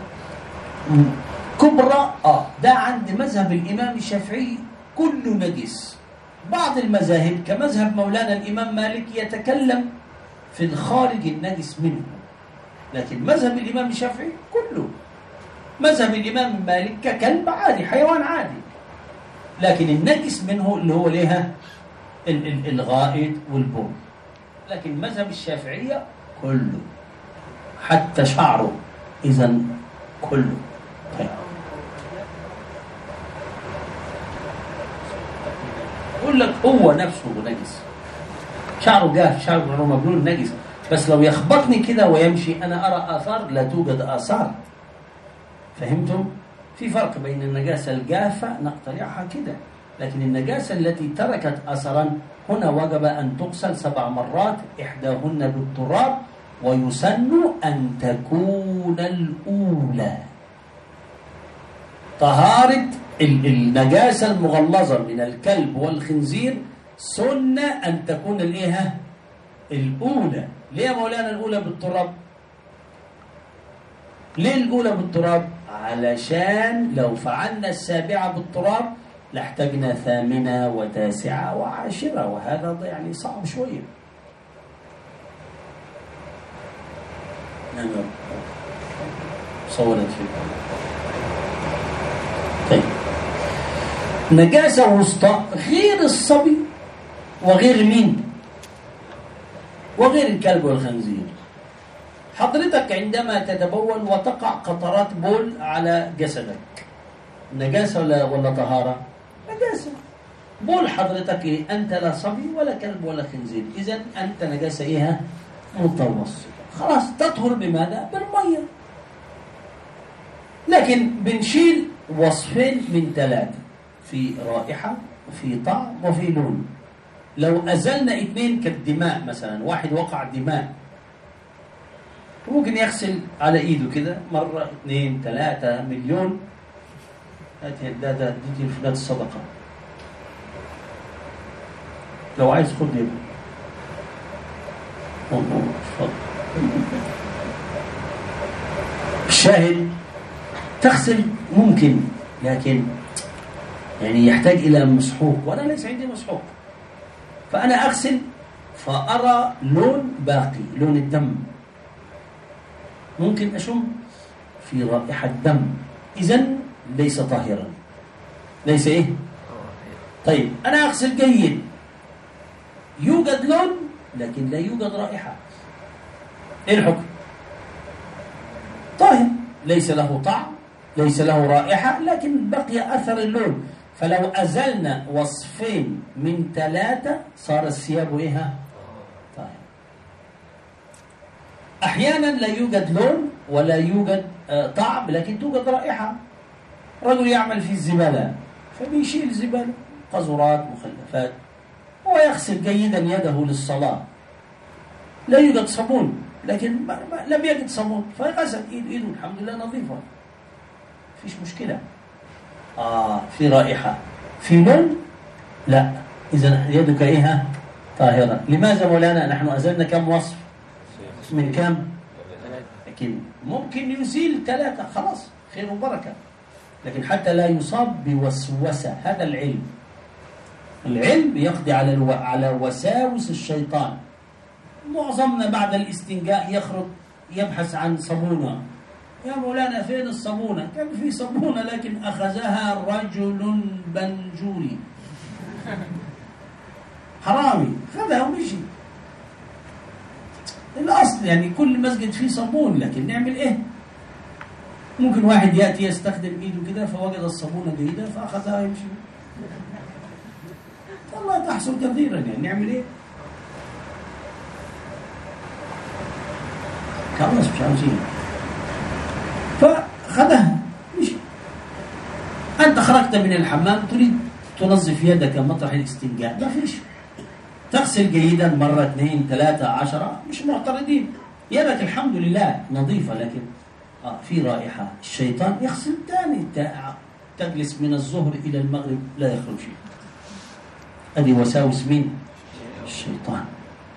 كبرى آه ده عند مذهب الإمام الشافعي كله نجس. بعض المذاهب كمذهب مولانا الإمام مالك يتكلم في الخارج النجس منه، لكن مذهب الإمام الشافعي كله. مذهب الإمام مالك ككلب عادي، حيوان عادي، لكن النجس منه اللي هو ليها الغائط والبول. لكن مذهب الشافعية كله حتى شعره، إذن كله. طيب يقول لك هو نفسه نجس، شعره جاف، شعره مبلول نجس، بس لو يخبطني كده ويمشي أنا أرى آثار، لا توجد آثار. فهمتم؟ في فرق بين النجاسة الجافة نقتلعها كده، لكن النجاسة التي تركت أثرا هنا وجب أن تغسل سبع مرات، إحداهن بالتراب، ويسن أن تكون الأولى طهارة النجاسة المغلظة من الكلب والخنزير، سنة أن تكون الإيه؟ الأولى. ليه يا مولانا الأولى بالتراب؟ ليه الأولى بالتراب؟ علشان لو فعلنا السابعة بالتراب لاحتاجنا ثامنة وتاسعة وعاشرة، وهذا يعني صعب شوية. نعم صورت فيكم. طيب نجاسة وسطى غير الصبي وغير مين؟ وغير الكلب والخنزير. حضرتك عندما تتبول وتقع قطرات بول على جسدك، نجاسة ولا ولا طهارة؟ نجاسة. بول حضرتك إيه؟ أنت لا صبي ولا كلب ولا خنزير، إذن أنت نجاسة إيه؟ متوسطة. خلاص تطهر بماذا؟ بالمية. لكن بنشيل وصفين من ثلاثة، في رائحة وفي طعم وفي لون. لو أزلنا اثنين كالدماء مثلا، واحد وقع دماء ممكن يغسل على ايده كده مرة اثنين ثلاثة مليون، هاتي الداتا دي في ذات الصدقة، لو عايز خد يبقى الشاهد تغسل ممكن، لكن يعني يحتاج إلى مسحوق، وأنا ليس عندي مسحوق، فأنا أغسل فأرى لون باقي، لون الدم، ممكن أشم في رائحة دم، إذن ليس طاهرا، ليس إيه؟ طيب أنا أغسل جيد، يوجد لون لكن لا يوجد رائحة، إيه الحكم؟ طاهر، ليس له طعم، ليس له رائحة، لكن بقي أثر اللون. فلو أزلنا وصفين من ثلاثة صار الثياب إيه؟ طاهر. أحيانا لا يوجد لون ولا يوجد طعم لكن توجد رائحة. رجل يعمل في الزبالة فبيشيل زبالة، قذرات، مخلفات، هو يغسل جيدا يده للصلاة، لا يوجد صابون لكن ما ما لم يجد صابون فغسل ايده، ايده الحمد لله نظيفة، فيش مشكلة. آه في رائحة، في لون، لا، إذا يدك إيه؟ طاهرة. لماذا مولانا نحن أزلنا كم وصف من كم؟ لكن ممكن يزيل ثلاثة خلاص خير وبركة، لكن حتى لا يصاب بوسوسة. هذا العلم، العلم يقضي على الو... على وساوس الشيطان. معظمنا بعد الاستنجاء يخرج يبحث عن صابونة، يا مولانا فين الصابونة؟ كان في صابونة لكن أخذها رجل بنجوري حرامي، خذها ومشي. الأصل يعني كل مسجد فيه صابون، لكن نعمل إيه؟ ممكن واحد يأتي يستخدم إيده كده فوجد الصابونة جيدة فأخذها ويمشي. والله تحصل كثيرا، يعني نعمل إيه؟ خلاص مش عاوزين، فخذها مشي. أنت خرجت من الحمام تريد تنظف يدك مطرح الاستنجاء، ما فيش، تغسل جيدا مرة اثنين ثلاثة عشرة، مش معترضين، يدك الحمد لله نظيفة، لكن آه في رائحة. الشيطان يغسل ثاني، تجلس من الظهر إلى المغرب لا يخرج شيء. هذه وساوس مين؟ الشيطان.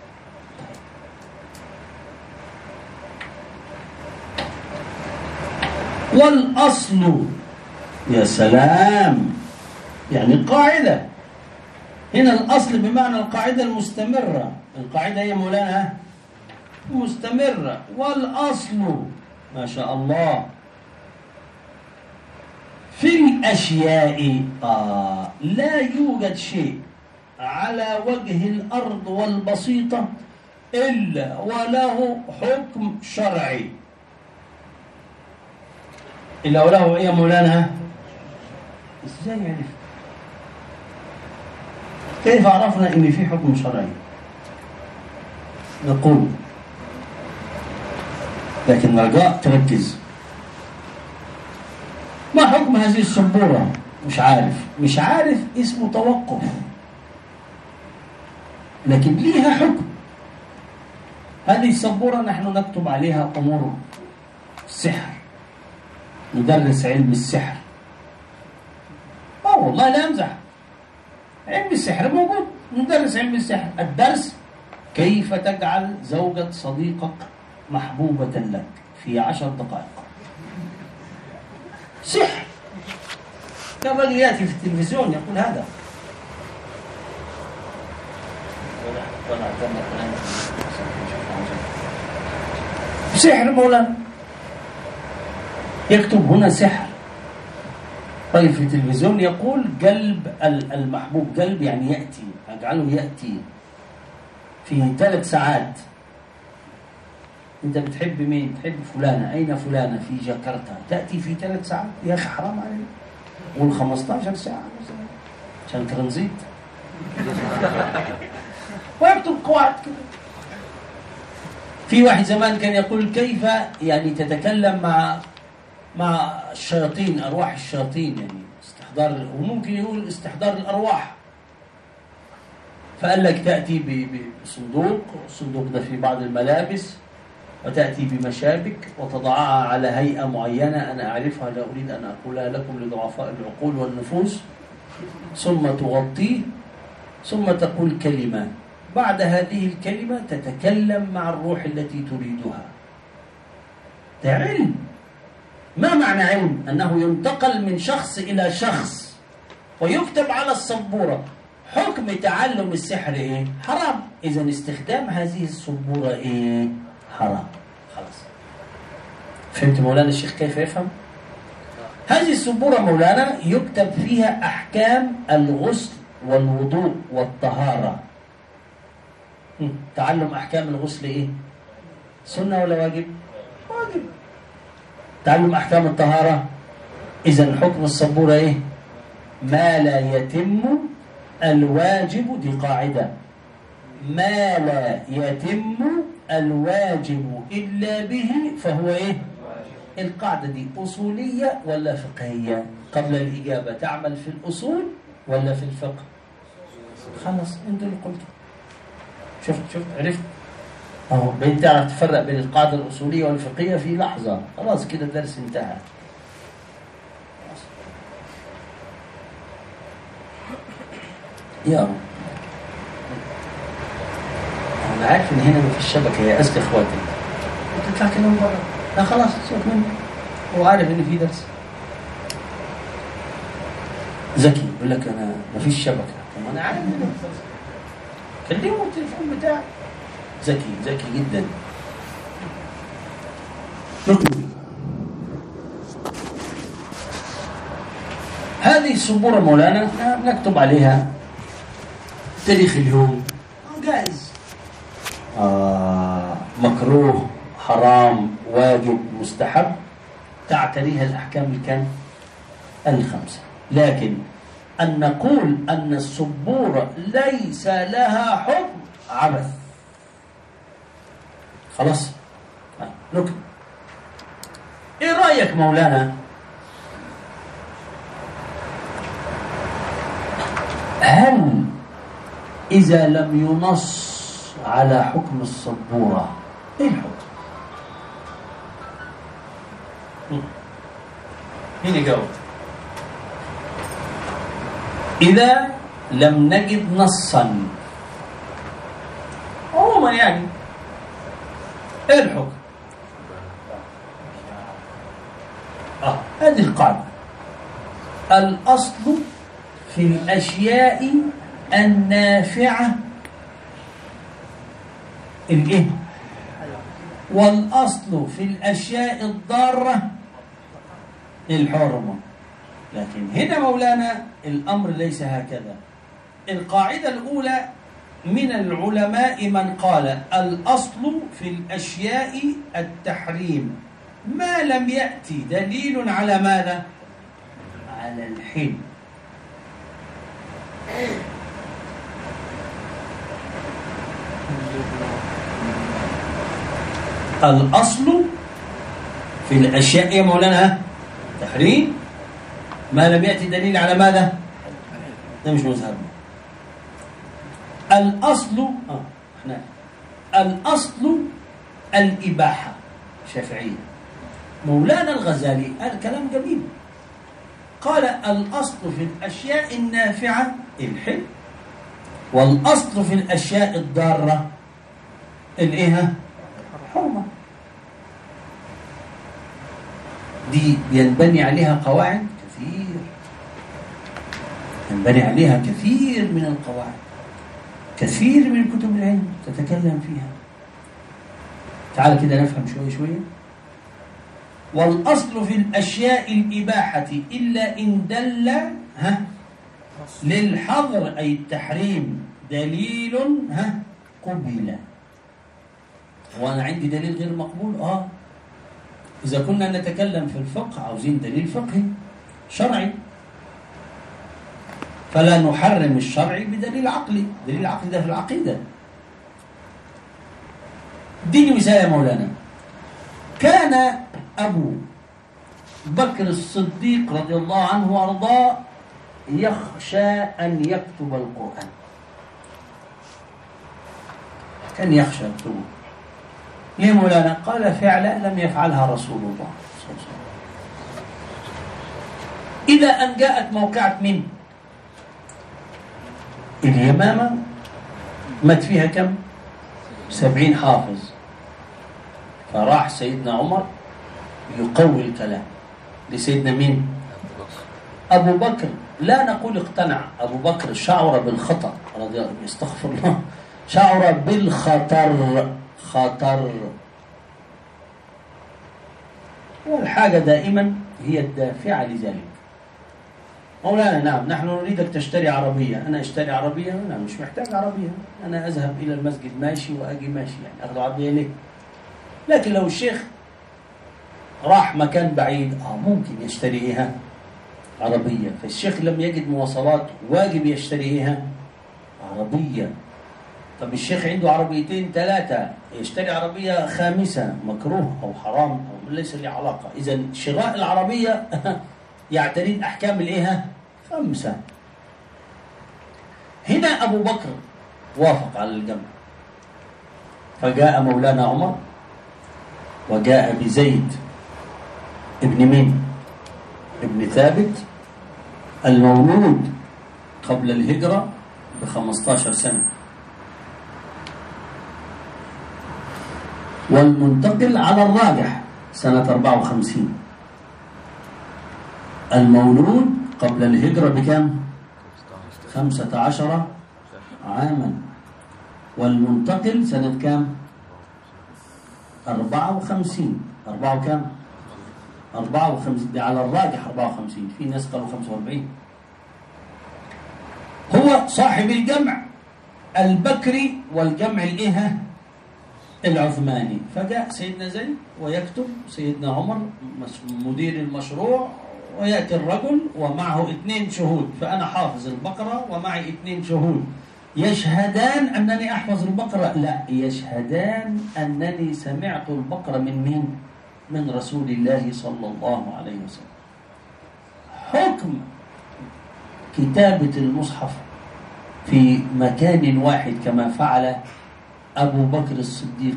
والأصل، يا سلام، يعني قاعدة هنا، الأصل بمعنى القاعدة المستمرة، القاعدة هي مولانا مستمرة. والأصل ما شاء الله في الأشياء آه لا يوجد شيء على وجه الأرض والبسيطة إلا وله حكم شرعي. إلا وله إيه يا مولانا؟ إزاي يعني؟ كيف عرفنا إن في حكم شرعي؟ نقول، لكن رجاء تركز، ما حكم هذه السبورة؟ مش عارف، مش عارف، اسمه توقف، لكن ليها حكم. هذه السبورة نحن نكتب عليها أمور السحر، ندرس علم السحر. اه والله لا أمزح، علم السحر موجود، ندرس علم السحر. الدرس كيف تجعل زوجة صديقك محبوبة لك في عشر دقائق. سحر. كان رجل يأتي في التلفزيون يقول هذا، سحر مولانا، يكتب هنا سحر. طيب في التلفزيون يقول قلب المحبوب، قلب يعني يأتي، أجعله يأتي في ثلاث ساعات. أنت بتحب مين؟ بتحب فلانة، أين فلانة؟ في جاكرتا، تأتي في ثلاث ساعات. يا أخي حرام عليك، قول خمستاشر ساعة عشان ترانزيت. ويكتب قواعد كده. في واحد زمان كان يقول كيف يعني تتكلم مع مع الشياطين، أرواح الشياطين، يعني استحضار، وممكن يقول استحضار الأرواح. فقال لك تأتي بصندوق، الصندوق ده فيه بعض الملابس، وتأتي بمشابك وتضعها على هيئة معينة أنا أعرفها لا أريد أن أقولها لكم لضعفاء العقول والنفوس، ثم تغطيه، ثم تقول كلمة، بعد هذه الكلمة تتكلم مع الروح التي تريدها. ده علم. ما معنى علم؟ أنه ينتقل من شخص إلى شخص ويكتب على السبورة. حكم تعلم السحر إيه؟ حرام. إذن استخدام هذه السبورة إيه؟ حرام. خلاص. فهمت مولانا الشيخ كيف يفهم؟ هذه السبورة مولانا يكتب فيها أحكام الغسل والوضوء والطهارة. تعلم أحكام الغسل إيه؟ سنة ولا واجب؟ واجب. تعلم أحكام الطهارة، إذن حكم السبورة إيه؟ ما لا يتم الواجب، دي قاعدة، ما لا يتم الواجب إلا به فهو إيه؟ القاعدة دي أصولية ولا فقهية؟ قبل الإجابة تعمل في الأصول ولا في الفقه؟ خلاص انت اللي قلت. شفت شفت عرفت؟ اهو بين تعرف تفرق بين القاعدة الأصولية والفقهية في لحظة. خلاص كده الدرس انتهى. يا رب. أنا عارف إن هنا ما فيش شبكة يا أذكى إخواتي. تطلع كده من بره. لا خلاص سيبك منه. هو عارف إن في درس. ذكي يقول لك أنا ما فيش شبكة. طب أنا عارف إنه كلمه التليفون بتاعي. ذكي ذكي جدا. نكتب. هذه السبورة مولانا نكتب عليها تاريخ اليوم، جائز، آه مكروه، حرام، واجب، مستحب، تعتريها الأحكام الكام؟ الخمسة. لكن أن نقول أن السبورة ليس لها حكم عبث. خلاص نكتب. إيه رأيك مولانا؟ هل إذا لم ينص على حكم السبورة إيه الحكم؟ مين يجاوب؟ إذا لم نجد نصا عموما يعني إيه الحكم؟ آه هذه القاعدة. الأصل في الأشياء النافعة الإيه؟ والأصل في الأشياء الضارة الحرمة. لكن هنا مولانا الأمر ليس هكذا. القاعدة الأولى من العلماء من قال الأصل في الأشياء التحريم ما لم يأتي دليل على ماذا؟ على الحل. الأصل في الأشياء يا مولانا تحريم ما لم يأتي دليل على ماذا؟ ده مش مذهبنا. الأصل آه. احنا الأصل الإباحة شافعية. مولانا الغزالي قال كلام جميل، قال الأصل في الأشياء النافعة الحل، والأصل في الأشياء الضارة الإيه؟ حرمة. دي ينبني عليها قواعد كثير، ينبني عليها كثير من القواعد، كثير من كتب العلم تتكلم فيها. تعال كده نفهم شوية شوية. والأصل في الأشياء الإباحة إلا إن دل ها للحظر أي التحريم دليل ها قبل. وأنا عندي دليل غير مقبول. آه إذا كنا نتكلم في الفقه عاوزين دليل فقهي شرعي، فلا نحرم الشرعي بدليل عقلي. دليل عقلي ده في العقيدة. ديني مثال يا مولانا. كان أبو بكر الصديق رضي الله عنه وأرضاه يخشى أن يكتب القرآن، كان يخشى يكتبه. ليه مولانا؟ قال فعلا لم يفعلها رسول الله صلى الله عليه وسلم. إذا أن جاءت موقعة من اليمامة مات فيها كم؟ سبعين حافظ، فراح سيدنا عمر يقوي الكلام لسيدنا مين؟ أبو بكر. لا نقول اقتنع، أبو بكر شعر بالخطر رضي الله، استغفر الله، شعر بالخطر، خطر. والحاجة دائما هي الدافعة لذلك. مولانا نعم نحن نريدك تشتري عربية، أنا أشتري عربية؟ أنا مش محتاج عربية، أنا أذهب إلى المسجد ماشي وأجي ماشي، يعني أخذ عربية ليه؟ لكن لو الشيخ راح مكان بعيد آه ممكن يشتري إيها عربية، فالشيخ لم يجد مواصلات واجب يشتري إيها عربية. طب الشيخ عنده عربيتين ثلاثة، يشتري عربية خامسة، مكروه أو حرام أو ليس له علاقة. إذا شراء العربية يعترض أحكام الإيها خمسة. هنا أبو بكر وافق على الجمع، فجاء مولانا عمر وجاء بزيد ابن مين؟ ابن ثابت المولود قبل الهجرة بخمسة عشر سنة، والمنتقل على الراجح سنة أربعة وخمسين. المولود قبل الهجرة بكم؟ خمسة عشر عاما، والمنتقل سنة كم؟ أربعة وخمسين. أربعة وكم؟ أربعة وخمسين، دي على الراجح أربعة وخمسين، في ناس قالوا خمسة وأربعين. هو صاحب الجمع البكري والجمع الإيه العثماني. فجاء سيدنا زيد ويكتب، سيدنا عمر مدير المشروع، ويأتي الرجل ومعه اثنين شهود، فأنا حافظ البقرة ومعي اثنين شهود يشهدان أنني أحفظ البقرة؟ لا، يشهدان أنني سمعت البقرة من مين؟ من رسول الله صلى الله عليه وسلم. حكم كتابة المصحف في مكان واحد كما فعل أبو بكر الصديق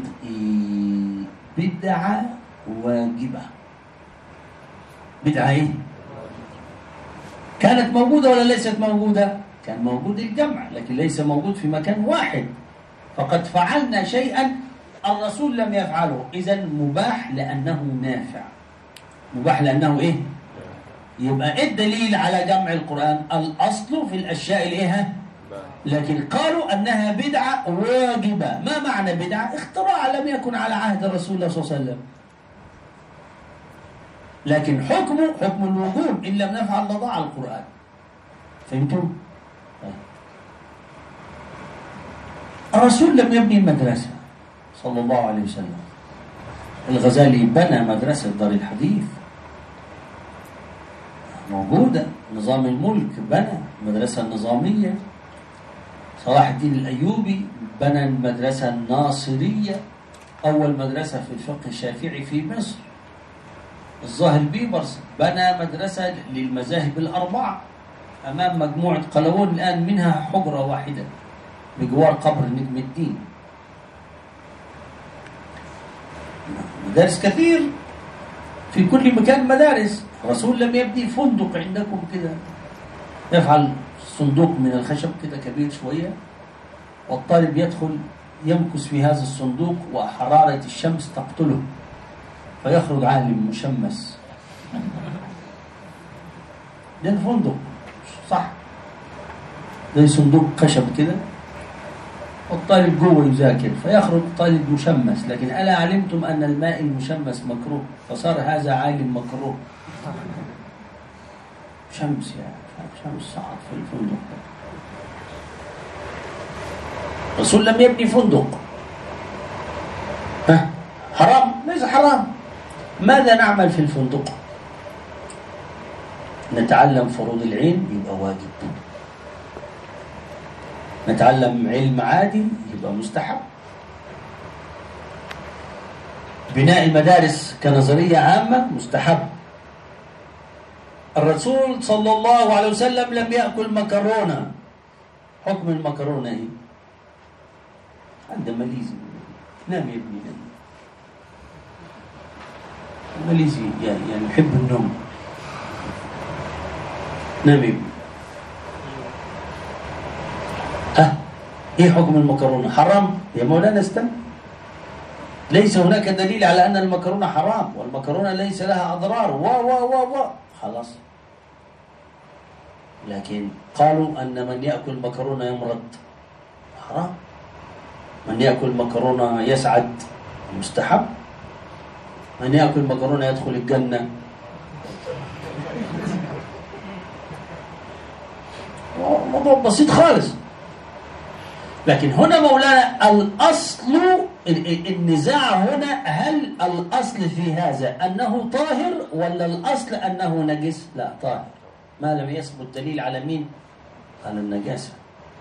بدعة واجبة. بدعة إيه؟ كانت موجودة ولا ليست موجودة؟ كان موجود الجمع، لكن ليس موجود في مكان واحد. فقد فعلنا شيئا الرسول لم يفعله، إذن مباح لأنه نافع. مباح لأنه إيه؟ يبقى إيه الدليل على جمع القرآن؟ الأصل في الأشياء الإيه؟ لكن قالوا أنها بدعة واجبة. ما معنى بدعة؟ اختراع لم يكن على عهد الرسول صلى الله عليه وسلم، لكن حكمه حكم الوجوب، إن لم نفعل لضاع القرآن. فهمتم؟ الرسول لم يبني مدرسة صلى الله عليه وسلم. الغزالي بنى مدرسة دار الحديث موجودة، نظام الملك بنى مدرسة نظامية، صلاح الدين الأيوبي بنى المدرسة الناصرية، أول مدرسة في الفقه الشافعي في مصر. الظاهر بيبرس بنى مدرسة للمذاهب الأربعة أمام مجموعة قلاوون، الآن منها حجرة واحدة بجوار قبر نجم الدين. مدارس كثير في كل مكان مدارس. الرسول لم يبني فندق عندكم كده، يفعل صندوق من الخشب كده كبير شوية، والطالب يدخل يمكث في هذا الصندوق وحرارة الشمس تقتله فيخرج عالم مشمس. ده فندق صح، ده صندوق خشب كده، والطالب جوه يذاكر فيخرج طالب مشمس. لكن ألا علمتم أن الماء المشمس مكروه؟ فصار هذا عالم مكروه. شمس يعني شمس صعد في الفندق. الرسول لم يبني فندق. ها حرام؟ ليس حرام. ماذا نعمل في الفندق؟ نتعلم فروض العلم يبقى واجب، نتعلم علم عادي يبقى مستحب. بناء المدارس كنظرية عامة مستحب، الرسول صلى الله عليه وسلم لم يأكل مكرونة. حكم المكرونة ايه؟ عنده ماليزي. نام يا ابني نام. ماليزي يعني يحب النوم. نام يا ابني. ها ايه حكم المكرونة؟ حرام يا مولانا استنى. ليس هناك دليل على أن المكرونة حرام، والمكرونة ليس لها أضرار و و و و خلاص. لكن قالوا أن من يأكل مكرونة يمرض، حرام. من يأكل مكرونة يسعد، مستحب. من يأكل مكرونة يدخل الجنة. موضوع بسيط خالص. لكن هنا مولانا الأصل، النزاع هنا هل الأصل في هذا أنه طاهر ولا الأصل أنه نجس؟ لا، طاهر، ما لم يثبت دليل على مين؟ على النجاسة.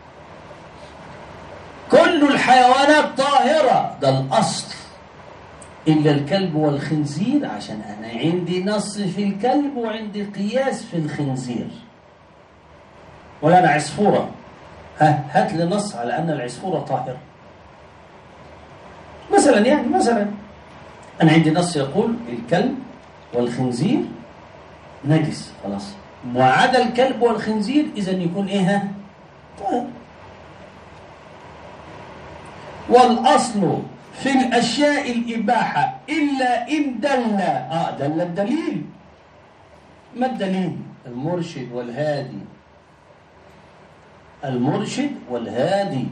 كل الحيوانات طاهرة، ده الأصل، إلا الكلب والخنزير، عشان أنا عندي نص في الكلب وعندي قياس في الخنزير. ولا أنا عصفورة، ها هات لي نص على أن العصفورة طاهرة مثلا. يعني مثلا أنا عندي نص يقول الكلب والخنزير نجس، خلاص، وعدا الكلب والخنزير إذا يكون إيه؟ ها طاهر. والأصل في الأشياء الإباحة إلا إن دل آه دل الدليل. ما الدليل؟ المرشد والهادي. المرشد والهادي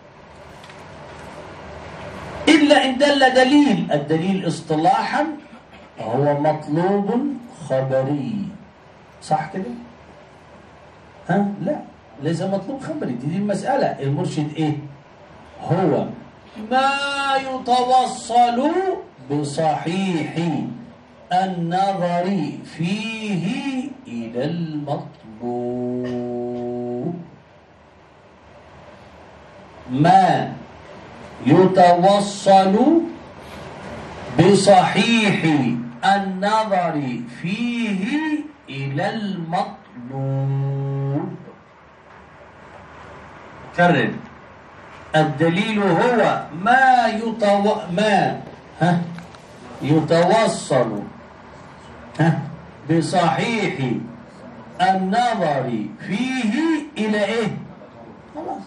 إلا إن دل دليل. الدليل اصطلاحا هو مطلوب خبري، صح كده؟ ها؟ لا، ليس مطلوب خبري، دي المسألة. المرشد إيه؟ هو ما يتوصل بصحيح النظر فيه إلى المطلوب. ما يتوصل بصحيح النظر فيه إلى المطلوب. كرر. الدليل هو ما يتو... ما ها يتوصل ها بصحيح النظر فيه إلى إيه؟ خلاص.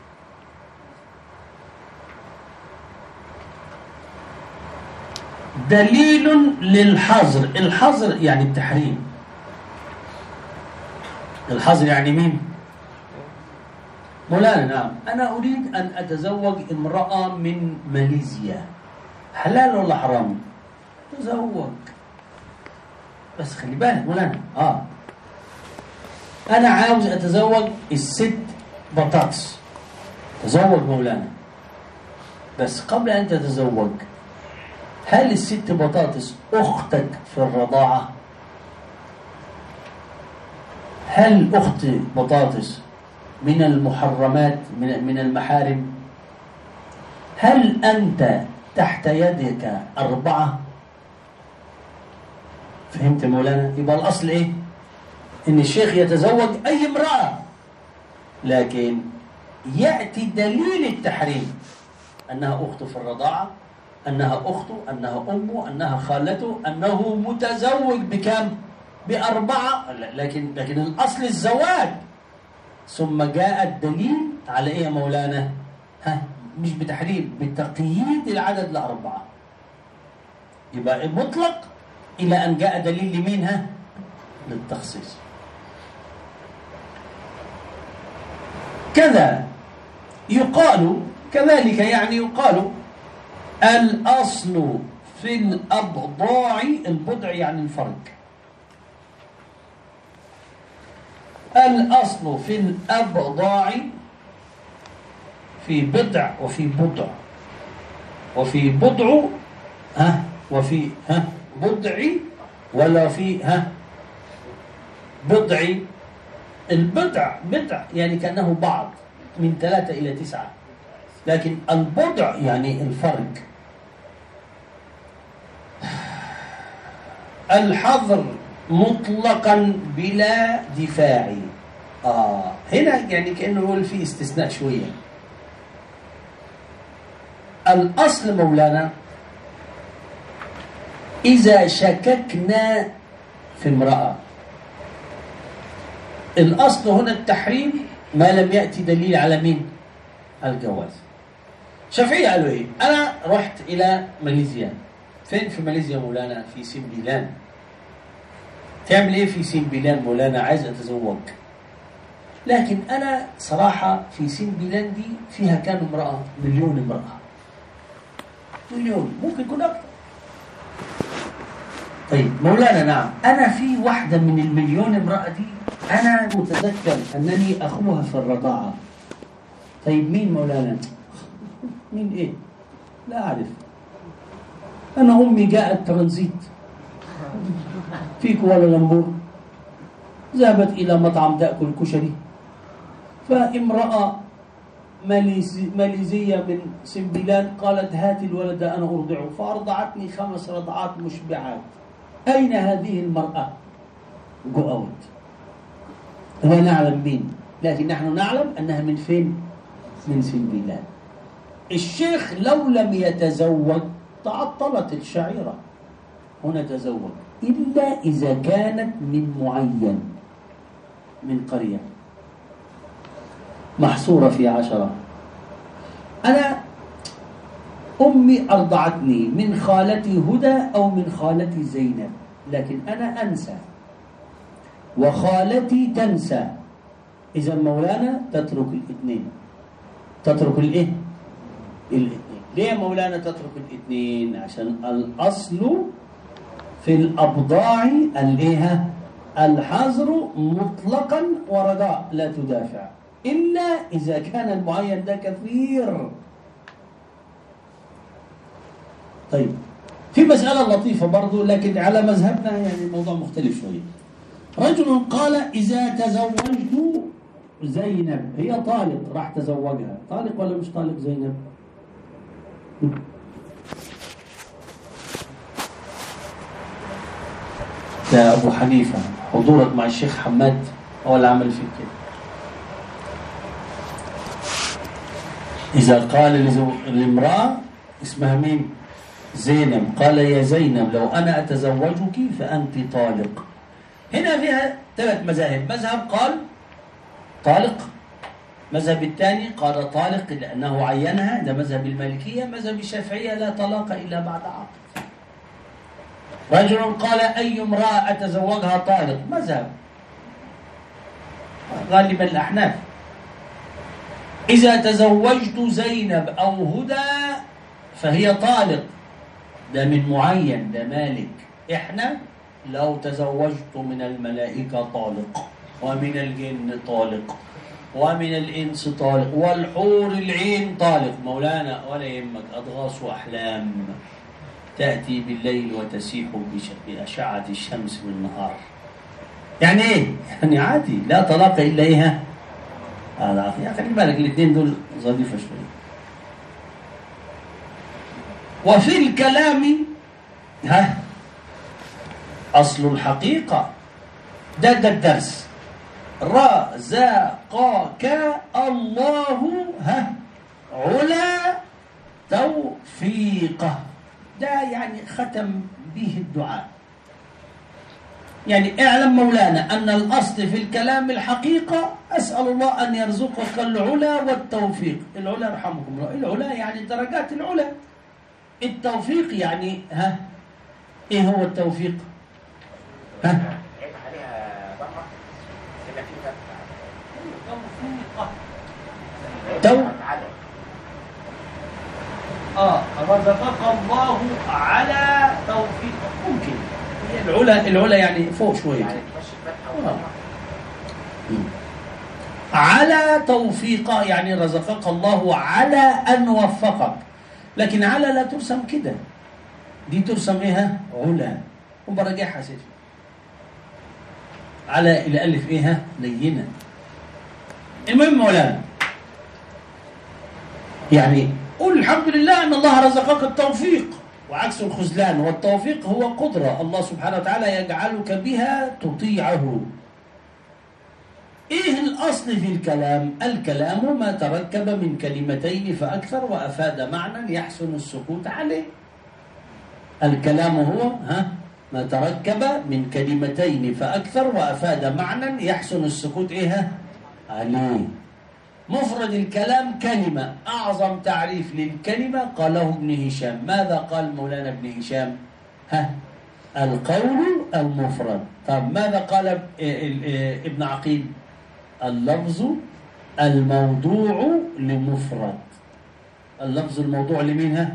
دليل للحظر. الحظر يعني التحريم. الحظر يعني مين؟ مولانا نعم، أنا أريد أن أتزوج امرأة من ماليزيا، حلال ولا حرام؟ تزوج، بس خلي بالك مولانا، آه أنا عاوز أتزوج الست بطاطس. تزوج مولانا، بس قبل أن تتزوج هل الست بطاطس أختك في الرضاعة؟ هل أخت بطاطس من المحرمات، من من المحارم؟ هل أنت تحت يدك أربعة؟ فهمت مولانا؟ يبقى الأصل إيه؟ إن الشيخ يتزوج أي امرأة، لكن يأتي دليل التحريم، أنها أخت في الرضاعة، أنها أخته، أنها أمه، أنها خالته، أنه متزوج بكم؟ بأربعة. لكن لكن الأصل الزواج، ثم جاء الدليل على إيه يا مولانا؟ ها مش بتحريم، بتقييد العدد لأربعة. يبقى مطلق إلى أن جاء دليل لمين؟ ها للتخصيص. كذا يقال كذلك، يعني يقال الأصل في الأبضاع، البضع يعني الفرج، الأصل في الأبضاع في بضع وفي بضع وفي بضع ها وفي ها بضع ولا في ها بضع. البضع بضع يعني كأنه بعض من ثلاثة إلى تسعة، لكن البضع يعني الفرج. الحظر مطلقا بلا دفاع. آه هنا يعني كأنه يقول في استثناء شوية. الأصل مولانا إذا شككنا في امرأة، الأصل هنا التحريم ما لم يأتي دليل على مين؟ الجواز. شافعية قالوا إيه؟ أنا رحت إلى ماليزيا. فين في ماليزيا مولانا؟ في سيمبيلان. تعمل إيه في سيمبيلان مولانا؟ عايز أتزوج، لكن أنا صراحة في سيمبيلان دي فيها كام امرأة؟ مليون امرأة. مليون، ممكن يكون أكثر. طيب مولانا نعم، أنا في واحدة من المليون امرأة دي أنا متذكر أنني أخوها في الرضاعة. طيب مين مولانا؟ مين إيه؟ لا أعرف. أنا أمي جاءت ترانزيت في كوالالمبور، ذهبت إلى مطعم تأكل كشري، فامرأة ماليزي ماليزية من سيمبيلان قالت هات الولد أنا أرضعه، فأرضعتني خمس رضعات مشبعات. أين هذه المرأة؟ جو أوت. لا نعلم مين، لكن نحن نعلم أنها من فين؟ من سيمبيلان. الشيخ لو لم يتزوج تعطلت الشعيرة. هنا تزوج إلا إذا كانت من معين، من قرية محصورة في عشرة. أنا أمي أرضعتني من خالتي هدى أو من خالتي زينب، لكن أنا أنسى وخالتي تنسى. إذا مولانا تترك الاثنين. تترك الإيه؟ الاثنين. ليه مولانا تترك الاثنين؟ عشان الأصل في الأبضاع الإيه؟ الحظر مطلقا ورضاء لا تدافع، إلا إذا كان المعين ده كثير. طيب في مسألة لطيفة برضو، لكن على مذهبنا يعني الموضوع مختلف شوية. رجل قال إذا تزوجت زينب، هي طالق، راح تزوجها، طالق ولا مش طالق زينب؟ يا أبو حنيفة حضورك مع الشيخ حماد هو اللي عمل فيك كده. إذا قال للامرأة اسمها مين؟ زينب، قال يا زينب لو أنا أتزوجك فأنت طالق. هنا فيها ثلاث مذاهب. مذهب قال طالق، مذهب الثاني قال طالق لأنه عينها، ده مذهب المالكية. مذهب الشافعية لا طلاق إلا بعد عقد. رجل قال أي امرأة أتزوجها طالق، مذهب غالبا الأحناف. إذا تزوجت زينب أو هدى فهي طالق، ده من معين، ده مالك. إحنا لو تزوجت من الملائكة طالق، ومن الجن طالق، ومن الإنس طالق، والحور العين طالق. مولانا ولا يهمك، أضغاث وأحلام تأتي بالليل وتسيح بأشعة الشمس بالنهار. يعني إيه؟ يعني عادي، لا طلاق إلا إيه؟ هذا يا خلي بالك الاثنين دول ظريفة شوية. وفي الكلام ها أصل الحقيقة، ده ده الدرس. رزقك الله ها علا توفيقه، ده يعني ختم به الدعاء. يعني اعلم مولانا أن الأصل في الكلام الحقيقة، أسأل الله أن يرزقك العلا والتوفيق. العلا رحمكم الله، العلا يعني درجات العلا، التوفيق يعني ها إيه هو التوفيق؟ ها تو آه رزقك الله على توفيق. ممكن العلا، العلا يعني فوق شوية آه. على توفيق يعني رزقك الله على أن وفقك. لكن على لا ترسم كده، دي ترسم إيه؟ علا. وبرجعها سيدي على إلى ألف إيه؟ لينة. المهم مولانا يعني قل الحمد لله أن الله رزقك التوفيق، وعكس الخذلان. والتوفيق هو قدرة الله سبحانه وتعالى يجعلك بها تطيعه. إيه الأصل في الكلام؟ الكلام ما تركب من كلمتين فأكثر وأفاد معنى يحسن السكوت عليه. الكلام هو ها ما تركب من كلمتين فأكثر وأفاد معنى يحسن السكوت إيه عليه. مفرد الكلام كلمة. أعظم تعريف للكلمة قاله ابن هشام. ماذا قال مولانا ابن هشام؟ ها القول المفرد. طب ماذا قال ابن عقيل؟ اللفظ الموضوع لمفرد. اللفظ الموضوع لمنها؟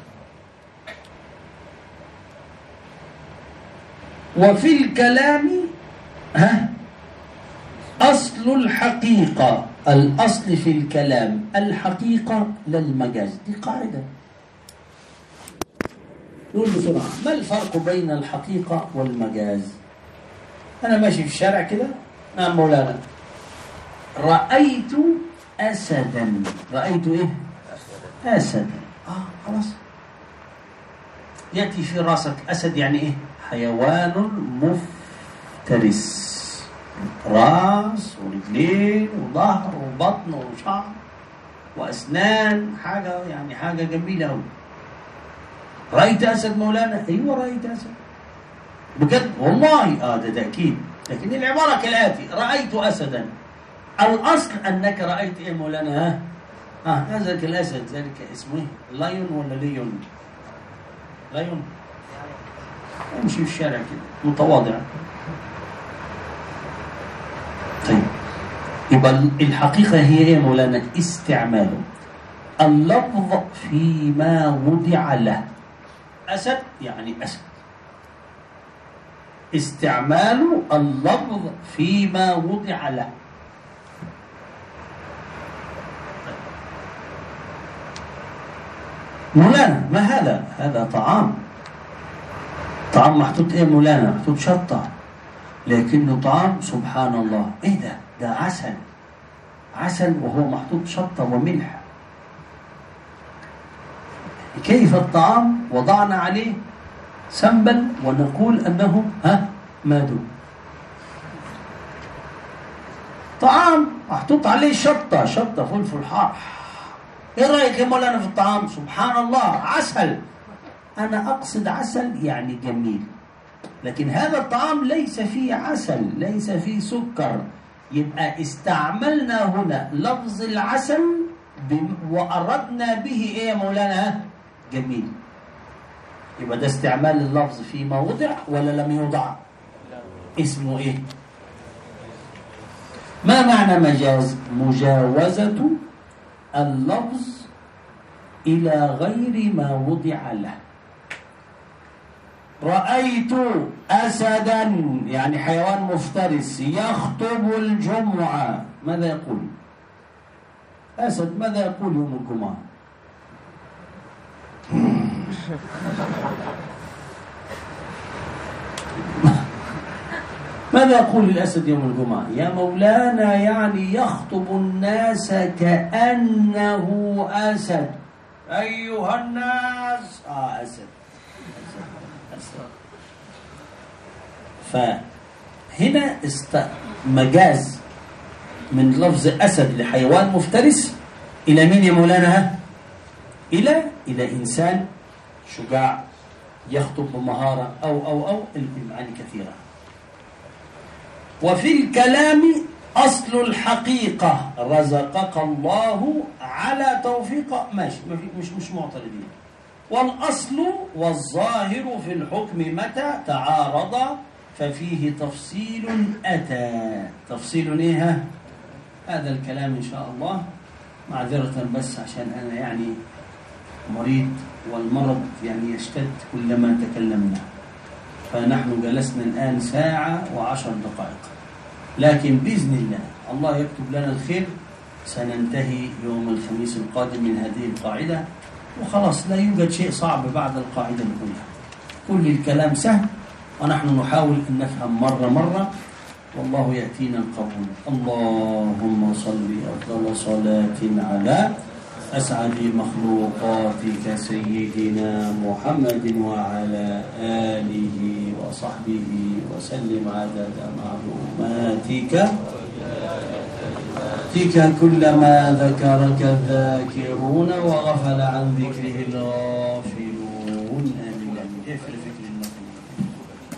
وفي الكلام ها أصل الحقيقة. الأصل في الكلام الحقيقة للمجاز. دي قاعدة. نقول بسرعة ما الفرق بين الحقيقة والمجاز؟ أنا ماشي في الشارع كده. نعم مولانا. رأيت أسدا. رأيت إيه؟ أسدا. آه خلاص. يأتي في راسك أسد يعني إيه؟ حيوان مفترس. راس ورجلين وظهر وبطن وشعر وأسنان. حاجة يعني حاجة جميلة أوي. رأيت أسد مولانا؟ أيوة رأيت أسد بجد والله. آه ده تأكيد. لكن العبارة كالآتي: رأيت أسدا. الأصل أنك رأيت إيه مولانا؟ ها آه هذاك الأسد ذلك اسمه إيه؟ لايون ولا ليون؟ لايون. امشي في الشارع كده متواضع. طيب يبقى الحقيقة هي ايه مولانا؟ استعماله اللفظ فيما وضع له. أسد يعني أسد. استعمال اللفظ فيما وضع له. مولانا ما هذا؟ هذا طعام. طعام محطوط ايه مولانا؟ محطوط شطة. لكنه طعام سبحان الله. ايه ده؟ ده عسل. عسل وهو محطوط شطة وملح. كيف الطعام وضعنا عليه سنبل ونقول انه ها مادو. طعام محطوط عليه شطة. شطة فلفل حار. ايه رأيك يا مولانا في الطعام؟ سبحان الله عسل. أنا أقصد عسل يعني جميل. لكن هذا الطعام ليس فيه عسل، ليس فيه سكر. يبقى استعملنا هنا لفظ العسل وأردنا به إيه يا مولانا؟ جميل. يبقى ده استعمال اللفظ فيما وضع ولا لم يوضع؟ اسمه إيه؟ ما معنى مجاز؟ مجاوزة اللفظ إلى غير ما وضع له. رأيت أسدا يعني حيوان مفترس يخطب الجمعة. ماذا يقول؟ أسد ماذا يقول يوم الجمعة؟ ماذا يقول الأسد يوم الجمعة؟ يا مولانا يعني يخطب الناس كأنه أسد. أيها الناس. آه أسد. فهنا است... مجاز من لفظ أسد لحيوان مفترس إلى مين يا مولانا؟ إلى إلى إنسان شجاع يخطب بمهارة أو أو أو المعاني كثيرة. وفي الكلام أصل الحقيقة. رزقك الله على توفيق. ماشي مش مش معترضين. والأصل والظاهر في الحكم متى تعارض ففيه تفصيل أتى. تفصيل إيه؟ هذا الكلام إن شاء الله. معذرة بس عشان أنا يعني مريض والمرض يعني يشتد كلما تكلمنا. فنحن جلسنا الآن ساعة وعشر دقائق. لكن بإذن الله الله يكتب لنا الخير سننتهي يوم الخميس القادم من هذه القاعدة. وخلاص لا يوجد شيء صعب بعد القاعدة كلها. كل الكلام سهل ونحن نحاول أن نفهم مرة مرة والله يأتينا القبول. اللهم صل أفضل صلاة على أسعد مخلوقاتك سيدنا محمد وعلى آله وصحبه وسلم عدد معلوماتك تك كلما ذكرك الذاكرون وغفل عن ذكره الغافلون. آمين. آمين.